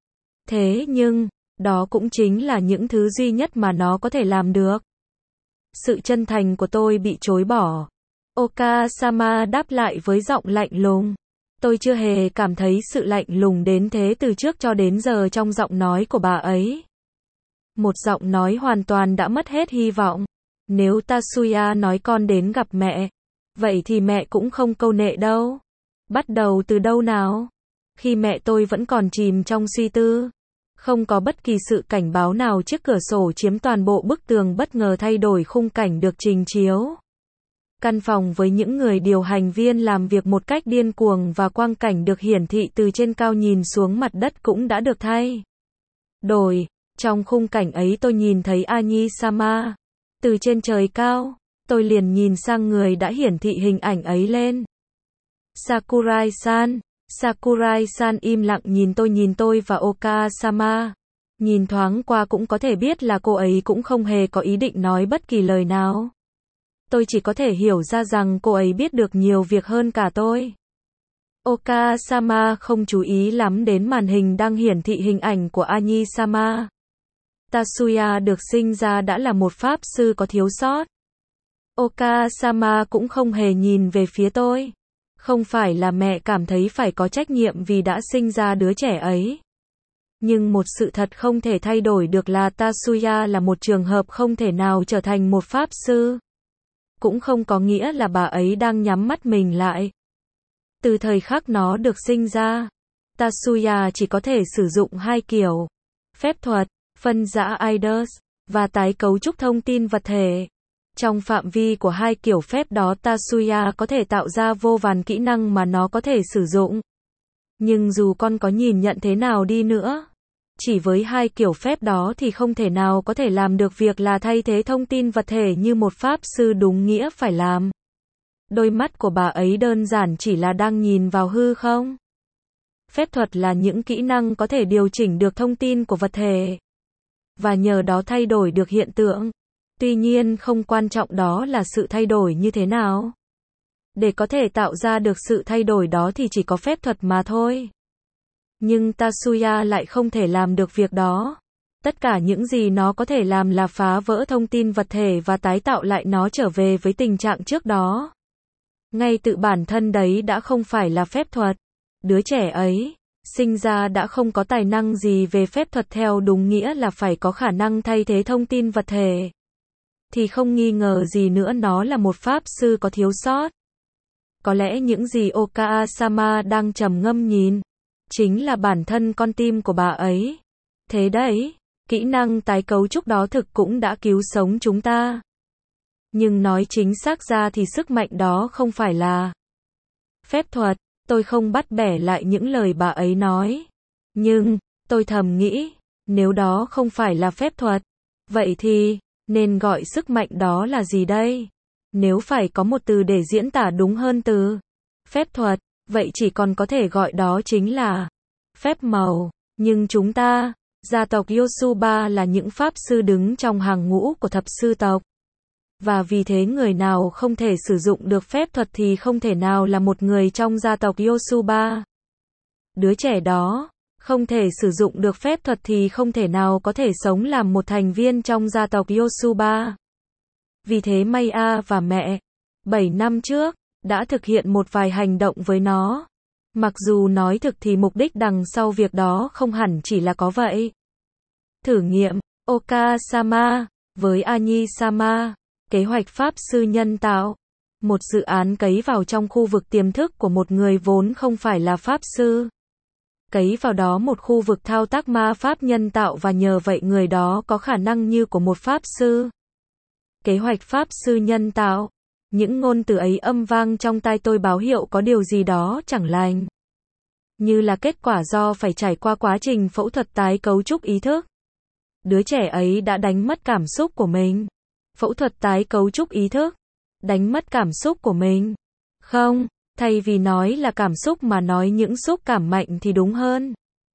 Thế nhưng, đó cũng chính là những thứ duy nhất mà nó có thể làm được. Sự chân thành của tôi bị chối bỏ. Oka-sama đáp lại với giọng lạnh lùng. Tôi chưa hề cảm thấy sự lạnh lùng đến thế từ trước cho đến giờ trong giọng nói của bà ấy. Một giọng nói hoàn toàn đã mất hết hy vọng. Nếu Tatsuya nói con đến gặp mẹ, vậy thì mẹ cũng không câu nệ đâu. Bắt đầu từ đâu nào? Khi mẹ tôi vẫn còn chìm trong suy tư. Không có bất kỳ sự cảnh báo nào chiếc cửa sổ chiếm toàn bộ bức tường bất ngờ thay đổi khung cảnh được trình chiếu. Căn phòng với những người điều hành viên làm việc một cách điên cuồng và quang cảnh được hiển thị từ trên cao nhìn xuống mặt đất cũng đã được thay đổi. Trong khung cảnh ấy tôi nhìn thấy Anyi-sama. Từ trên trời cao, tôi liền nhìn sang người đã hiển thị hình ảnh ấy lên. Sakurai-san. Sakurai-san im lặng nhìn tôi nhìn tôi và Oka-sama. Nhìn thoáng qua cũng có thể biết là cô ấy cũng không hề có ý định nói bất kỳ lời nào. Tôi chỉ có thể hiểu ra rằng cô ấy biết được nhiều việc hơn cả tôi. Oka-sama không chú ý lắm đến màn hình đang hiển thị hình ảnh của Anyi-sama. Tatsuya được sinh ra đã là một pháp sư có thiếu sót. Oka-sama cũng không hề nhìn về phía tôi. Không phải là mẹ cảm thấy phải có trách nhiệm vì đã sinh ra đứa trẻ ấy. Nhưng một sự thật không thể thay đổi được là Tatsuya là một trường hợp không thể nào trở thành một pháp sư. Cũng không có nghĩa là bà ấy đang nhắm mắt mình lại. Từ thời khắc nó được sinh ra, Tatsuya chỉ có thể sử dụng hai kiểu phép thuật, phân rã i đê ét, và tái cấu trúc thông tin vật thể. Trong phạm vi của hai kiểu phép đó Tatsuya có thể tạo ra vô vàn kỹ năng mà nó có thể sử dụng. Nhưng dù con có nhìn nhận thế nào đi nữa, chỉ với hai kiểu phép đó thì không thể nào có thể làm được việc là thay thế thông tin vật thể như một pháp sư đúng nghĩa phải làm. Đôi mắt của bà ấy đơn giản chỉ là đang nhìn vào hư không. Phép thuật là những kỹ năng có thể điều chỉnh được thông tin của vật thể. Và nhờ đó thay đổi được hiện tượng. Tuy nhiên không quan trọng đó là sự thay đổi như thế nào. Để có thể tạo ra được sự thay đổi đó thì chỉ có phép thuật mà thôi. Nhưng Tatsuya lại không thể làm được việc đó. Tất cả những gì nó có thể làm là phá vỡ thông tin vật thể và tái tạo lại nó trở về với tình trạng trước đó. Ngay tự bản thân đấy đã không phải là phép thuật. Đứa trẻ ấy, sinh ra đã không có tài năng gì về phép thuật theo đúng nghĩa là phải có khả năng thay thế thông tin vật thể. Thì không nghi ngờ gì nữa nó là một pháp sư có thiếu sót. Có lẽ những gì Oka-sama đang trầm ngâm nhìn chính là bản thân con tim của bà ấy. Thế đấy, Kỹ năng tái cấu trúc đó thực cũng đã cứu sống chúng ta. Nhưng nói chính xác ra thì sức mạnh đó không phải là phép thuật. Tôi không bắt bẻ lại những lời bà ấy nói. Nhưng, tôi thầm nghĩ, nếu đó không phải là phép thuật, vậy thì, nên gọi sức mạnh đó là gì đây? Nếu phải có một từ để diễn tả đúng hơn từ phép thuật, vậy chỉ còn có thể gọi đó chính là phép màu. Nhưng chúng ta, gia tộc Yosuba là những pháp sư đứng trong hàng ngũ của thập sư tộc. Và vì thế người nào không thể sử dụng được phép thuật thì không thể nào là một người trong gia tộc Yosuba. Đứa trẻ đó, không thể sử dụng được phép thuật thì không thể nào có thể sống làm một thành viên trong gia tộc Yosuba. Vì thế Maya và mẹ, bảy năm trước, đã thực hiện một vài hành động với nó. Mặc dù nói thực thì mục đích đằng sau việc đó không hẳn chỉ là có vậy. Thử nghiệm, Oka-sama, với Anyi-sama, kế hoạch pháp sư nhân tạo. Một dự án cấy vào trong khu vực tiềm thức của một người vốn không phải là pháp sư. Cấy vào đó một khu vực thao tác ma pháp nhân tạo và nhờ vậy người đó có khả năng như của một pháp sư. Kế hoạch pháp sư nhân tạo. Những ngôn từ ấy âm vang trong tai tôi báo hiệu có điều gì đó chẳng lành. Như là kết quả do phải trải qua quá trình phẫu thuật tái cấu trúc ý thức. Đứa trẻ ấy đã đánh mất cảm xúc của mình. Phẫu thuật tái cấu trúc ý thức. Đánh mất cảm xúc của mình. Không, thay vì nói là cảm xúc mà nói những xúc cảm mạnh thì đúng hơn.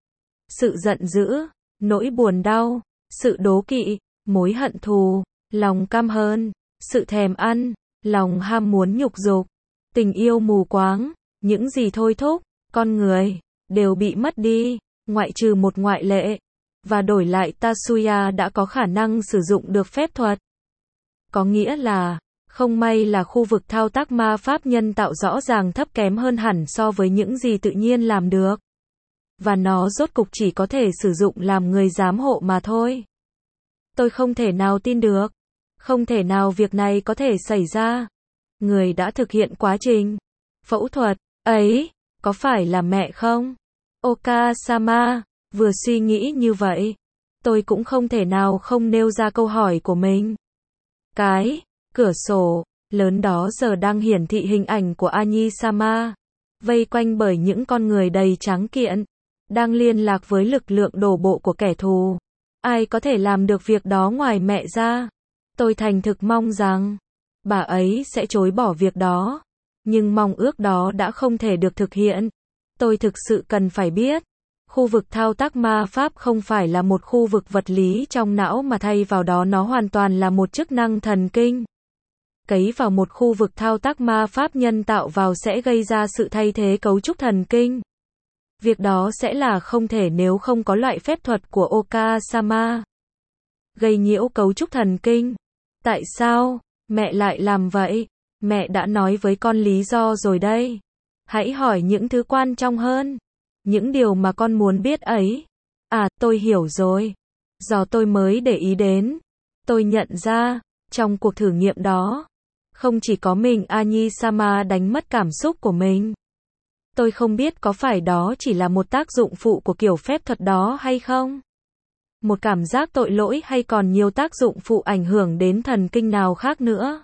Sự giận dữ, nỗi buồn đau, sự đố kỵ, mối hận thù, lòng căm hờn, sự thèm ăn, lòng ham muốn nhục dục, tình yêu mù quáng, những gì thôi thúc, con người, đều bị mất đi, ngoại trừ một ngoại lệ. Và đổi lại Tatsuya đã có khả năng sử dụng được phép thuật. Có nghĩa là, không may là khu vực thao tác ma pháp nhân tạo rõ ràng thấp kém hơn hẳn so với những gì tự nhiên làm được. Và nó rốt cục chỉ có thể sử dụng làm người giám hộ mà thôi. Tôi không thể nào tin được. Không thể nào việc này có thể xảy ra. Người đã thực hiện quá trình phẫu thuật ấy, có phải là mẹ không? Oka-sama, vừa suy nghĩ như vậy, tôi cũng không thể nào không nêu ra câu hỏi của mình. Cái cửa sổ lớn đó giờ đang hiển thị hình ảnh của Anyi-sama, vây quanh bởi những con người đầy tráng kiện, đang liên lạc với lực lượng đổ bộ của kẻ thù. Ai có thể làm được việc đó ngoài mẹ ra? Tôi thành thực mong rằng bà ấy sẽ chối bỏ việc đó, nhưng mong ước đó đã không thể được thực hiện. Tôi thực sự cần phải biết, khu vực thao tác ma pháp không phải là một khu vực vật lý trong não mà thay vào đó nó hoàn toàn là một chức năng thần kinh. Cấy vào một khu vực thao tác ma pháp nhân tạo vào sẽ gây ra sự thay thế cấu trúc thần kinh. Việc đó sẽ là không thể nếu không có loại phép thuật của Oka-sama. Gây nhiễu cấu trúc thần kinh. Tại sao mẹ lại làm vậy? Mẹ đã nói với con lý do rồi đây. Hãy hỏi những thứ quan trọng hơn. Những điều mà con muốn biết ấy. À, tôi hiểu rồi. Do tôi mới để ý đến. Tôi nhận ra, trong cuộc thử nghiệm đó, không chỉ có mình Anyi-sama đánh mất cảm xúc của mình. Tôi không biết có phải đó chỉ là một tác dụng phụ của kiểu phép thuật đó hay không? Một cảm giác tội lỗi hay còn nhiều tác dụng phụ ảnh hưởng đến thần kinh nào khác nữa?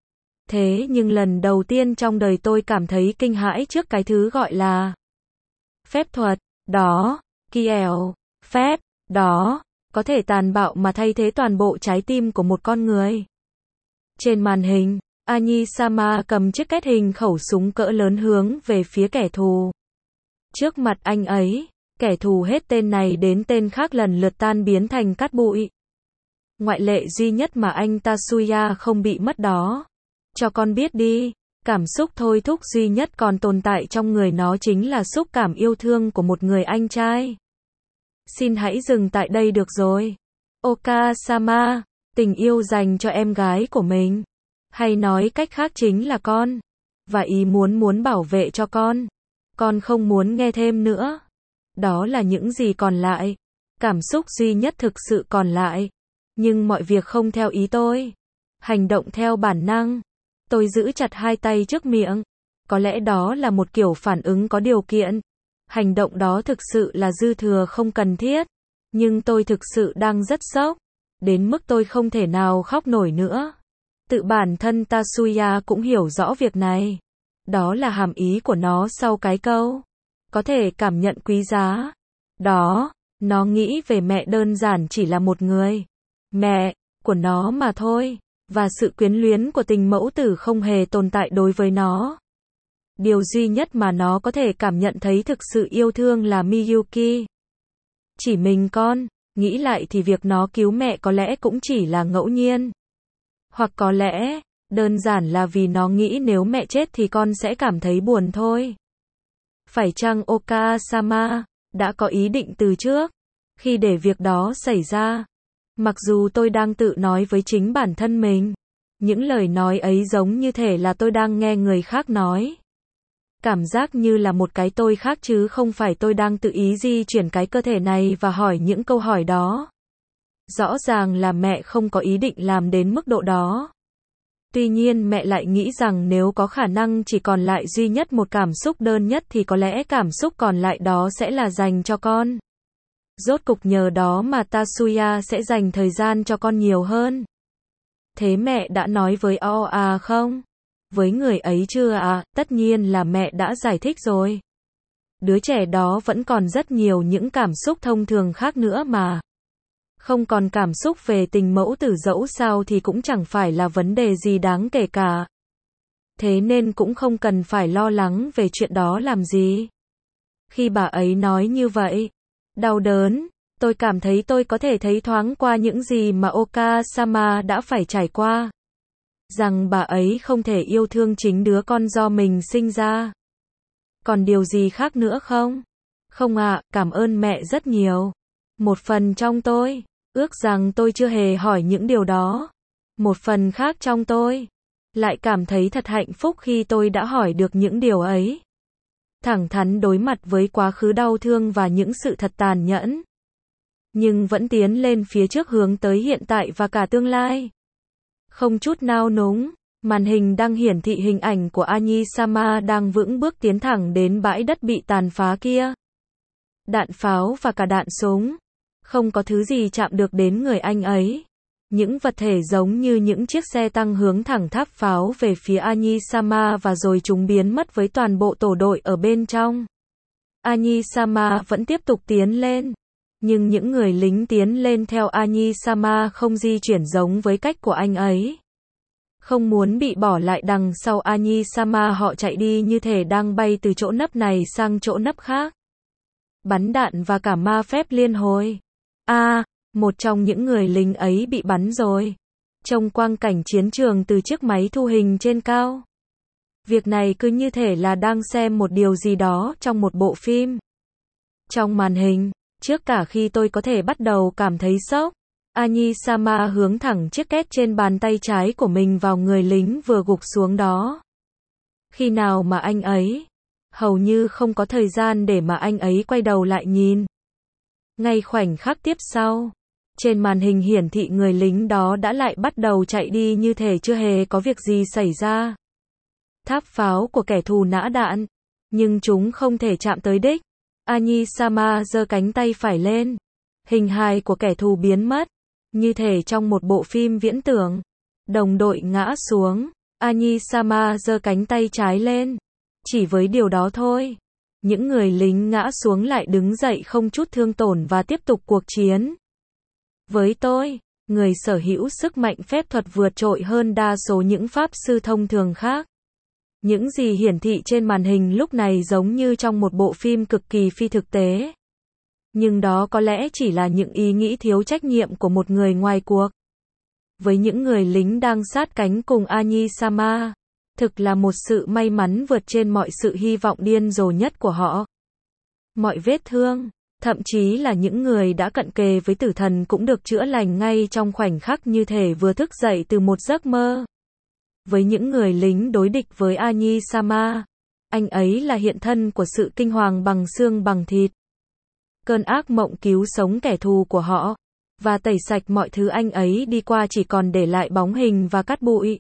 Thế nhưng lần đầu tiên trong đời tôi cảm thấy kinh hãi trước cái thứ gọi là phép thuật đó, kiểu phép đó, có thể tàn bạo mà thay thế toàn bộ trái tim của một con người. Trên màn hình, Anyi-sama cầm chiếc két hình khẩu súng cỡ lớn hướng về phía kẻ thù. Trước mặt anh ấy, kẻ thù hết tên này đến tên khác lần lượt tan biến thành cát bụi. Ngoại lệ duy nhất mà anh Tatsuya không bị mất đó. Cho con biết đi, cảm xúc thôi thúc duy nhất còn tồn tại trong người nó chính là xúc cảm yêu thương của một người anh trai. Xin hãy dừng tại đây được rồi. Oka-sama, tình yêu dành cho em gái của mình. Hay nói cách khác chính là con. Và ý muốn muốn bảo vệ cho con. Con không muốn nghe thêm nữa. Đó là những gì còn lại. Cảm xúc duy nhất thực sự còn lại. Nhưng mọi việc không theo ý tôi. Hành động theo bản năng. Tôi giữ chặt hai tay trước miệng. Có lẽ đó là một kiểu phản ứng có điều kiện. Hành động đó thực sự là dư thừa không cần thiết. Nhưng tôi thực sự đang rất sốc, đến mức tôi không thể nào khóc nổi nữa. Tự bản thân Tatsuya cũng hiểu rõ việc này. Đó là hàm ý của nó sau cái câu. Có thể cảm nhận quý giá. Đó, nó nghĩ về mẹ đơn giản chỉ là một người. Mẹ, của nó mà thôi. Và sự quyến luyến của tình mẫu tử không hề tồn tại đối với nó. Điều duy nhất mà nó có thể cảm nhận thấy thực sự yêu thương là Miyuki. Chỉ mình con, nghĩ lại thì việc nó cứu mẹ có lẽ cũng chỉ là ngẫu nhiên. Hoặc có lẽ, đơn giản là vì nó nghĩ nếu mẹ chết thì con sẽ cảm thấy buồn thôi. Phải chăng Oka-sama đã có ý định từ trước, khi để việc đó xảy ra? Mặc dù tôi đang tự nói với chính bản thân mình, những lời nói ấy giống như thể là tôi đang nghe người khác nói. Cảm giác như là một cái tôi khác chứ không phải tôi đang tự ý di chuyển cái cơ thể này và hỏi những câu hỏi đó. Rõ ràng là mẹ không có ý định làm đến mức độ đó. Tuy nhiên mẹ lại nghĩ rằng nếu có khả năng chỉ còn lại duy nhất một cảm xúc đơn nhất thì có lẽ cảm xúc còn lại đó sẽ là dành cho con. Rốt cục nhờ đó mà Tatsuya sẽ dành thời gian cho con nhiều hơn. Thế mẹ đã nói với Oa không? Với người ấy chưa à? Tất nhiên là mẹ đã giải thích rồi. Đứa trẻ đó vẫn còn rất nhiều những cảm xúc thông thường khác nữa mà. Không còn cảm xúc về tình mẫu tử dẫu sao thì cũng chẳng phải là vấn đề gì đáng kể cả. Thế nên cũng không cần phải lo lắng về chuyện đó làm gì. Khi bà ấy nói như vậy, đau đớn, tôi cảm thấy tôi có thể thấy thoáng qua những gì mà Oka-sama đã phải trải qua. Rằng bà ấy không thể yêu thương chính đứa con do mình sinh ra. Còn điều gì khác nữa không? Không ạ, à, cảm ơn mẹ rất nhiều. Một phần trong tôi ước rằng tôi chưa hề hỏi những điều đó. Một phần khác trong tôi lại cảm thấy thật hạnh phúc khi tôi đã hỏi được những điều ấy. Thẳng thắn đối mặt với quá khứ đau thương và những sự thật tàn nhẫn. Nhưng vẫn tiến lên phía trước hướng tới hiện tại và cả tương lai. Không chút nao núng, màn hình đang hiển thị hình ảnh của Ani-sama đang vững bước tiến thẳng đến bãi đất bị tàn phá kia. Đạn pháo và cả đạn súng. Không có thứ gì chạm được đến người anh ấy. Những vật thể giống như những chiếc xe tăng hướng thẳng tháp pháo về phía Ani-sama và rồi chúng biến mất với toàn bộ tổ đội ở bên trong. Ani-sama vẫn tiếp tục tiến lên. Nhưng những người lính tiến lên theo Ani-sama không di chuyển giống với cách của anh ấy. Không muốn bị bỏ lại đằng sau Ani-sama, họ chạy đi như thể đang bay từ chỗ nấp này sang chỗ nấp khác. Bắn đạn và cả ma phép liên hồi. A, à, một trong những người lính ấy bị bắn rồi. Trông quang cảnh chiến trường từ chiếc máy thu hình trên cao. Việc này cứ như thể là đang xem một điều gì đó trong một bộ phim. Trong màn hình, trước cả khi tôi có thể bắt đầu cảm thấy sốc, Ani-sama hướng thẳng chiếc két trên bàn tay trái của mình vào người lính vừa gục xuống đó. Khi nào mà anh ấy, hầu như không có thời gian để mà anh ấy quay đầu lại nhìn. Ngay khoảnh khắc tiếp sau, trên màn hình hiển thị người lính đó đã lại bắt đầu chạy đi như thể chưa hề có việc gì xảy ra. Tháp pháo của kẻ thù nã đạn, nhưng chúng không thể chạm tới đích. Ani-sama giơ cánh tay phải lên. Hình hài của kẻ thù biến mất, như thể trong một bộ phim viễn tưởng. Đồng đội ngã xuống. Ani-sama giơ cánh tay trái lên. Chỉ với điều đó thôi, những người lính ngã xuống lại đứng dậy không chút thương tổn và tiếp tục cuộc chiến. Với tôi, người sở hữu sức mạnh phép thuật vượt trội hơn đa số những pháp sư thông thường khác. Những gì hiển thị trên màn hình lúc này giống như trong một bộ phim cực kỳ phi thực tế. Nhưng đó có lẽ chỉ là những ý nghĩ thiếu trách nhiệm của một người ngoài cuộc. Với những người lính đang sát cánh cùng Ani-sama, thực là một sự may mắn vượt trên mọi sự hy vọng điên rồ nhất của họ. Mọi vết thương, thậm chí là những người đã cận kề với tử thần cũng được chữa lành ngay trong khoảnh khắc như thể vừa thức dậy từ một giấc mơ. Với những người lính đối địch với Ani-sama, anh ấy là hiện thân của sự kinh hoàng bằng xương bằng thịt. Cơn ác mộng cứu sống kẻ thù của họ, và tẩy sạch mọi thứ anh ấy đi qua chỉ còn để lại bóng hình và cát bụi.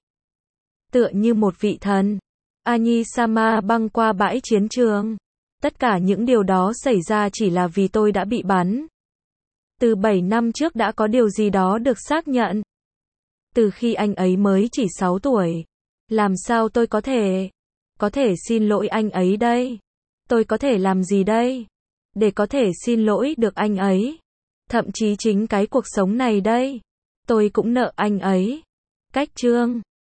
Tựa như một vị thần, Ani-sama băng qua bãi chiến trường. Tất cả những điều đó xảy ra chỉ là vì tôi đã bị bắn. Từ bảy năm trước đã có điều gì đó được xác nhận. Từ khi anh ấy mới chỉ sáu tuổi. Làm sao tôi có thể... Có thể xin lỗi anh ấy đây? Tôi có thể làm gì đây? Để có thể xin lỗi được anh ấy? Thậm chí chính cái cuộc sống này đây. Tôi cũng nợ anh ấy. Cách chương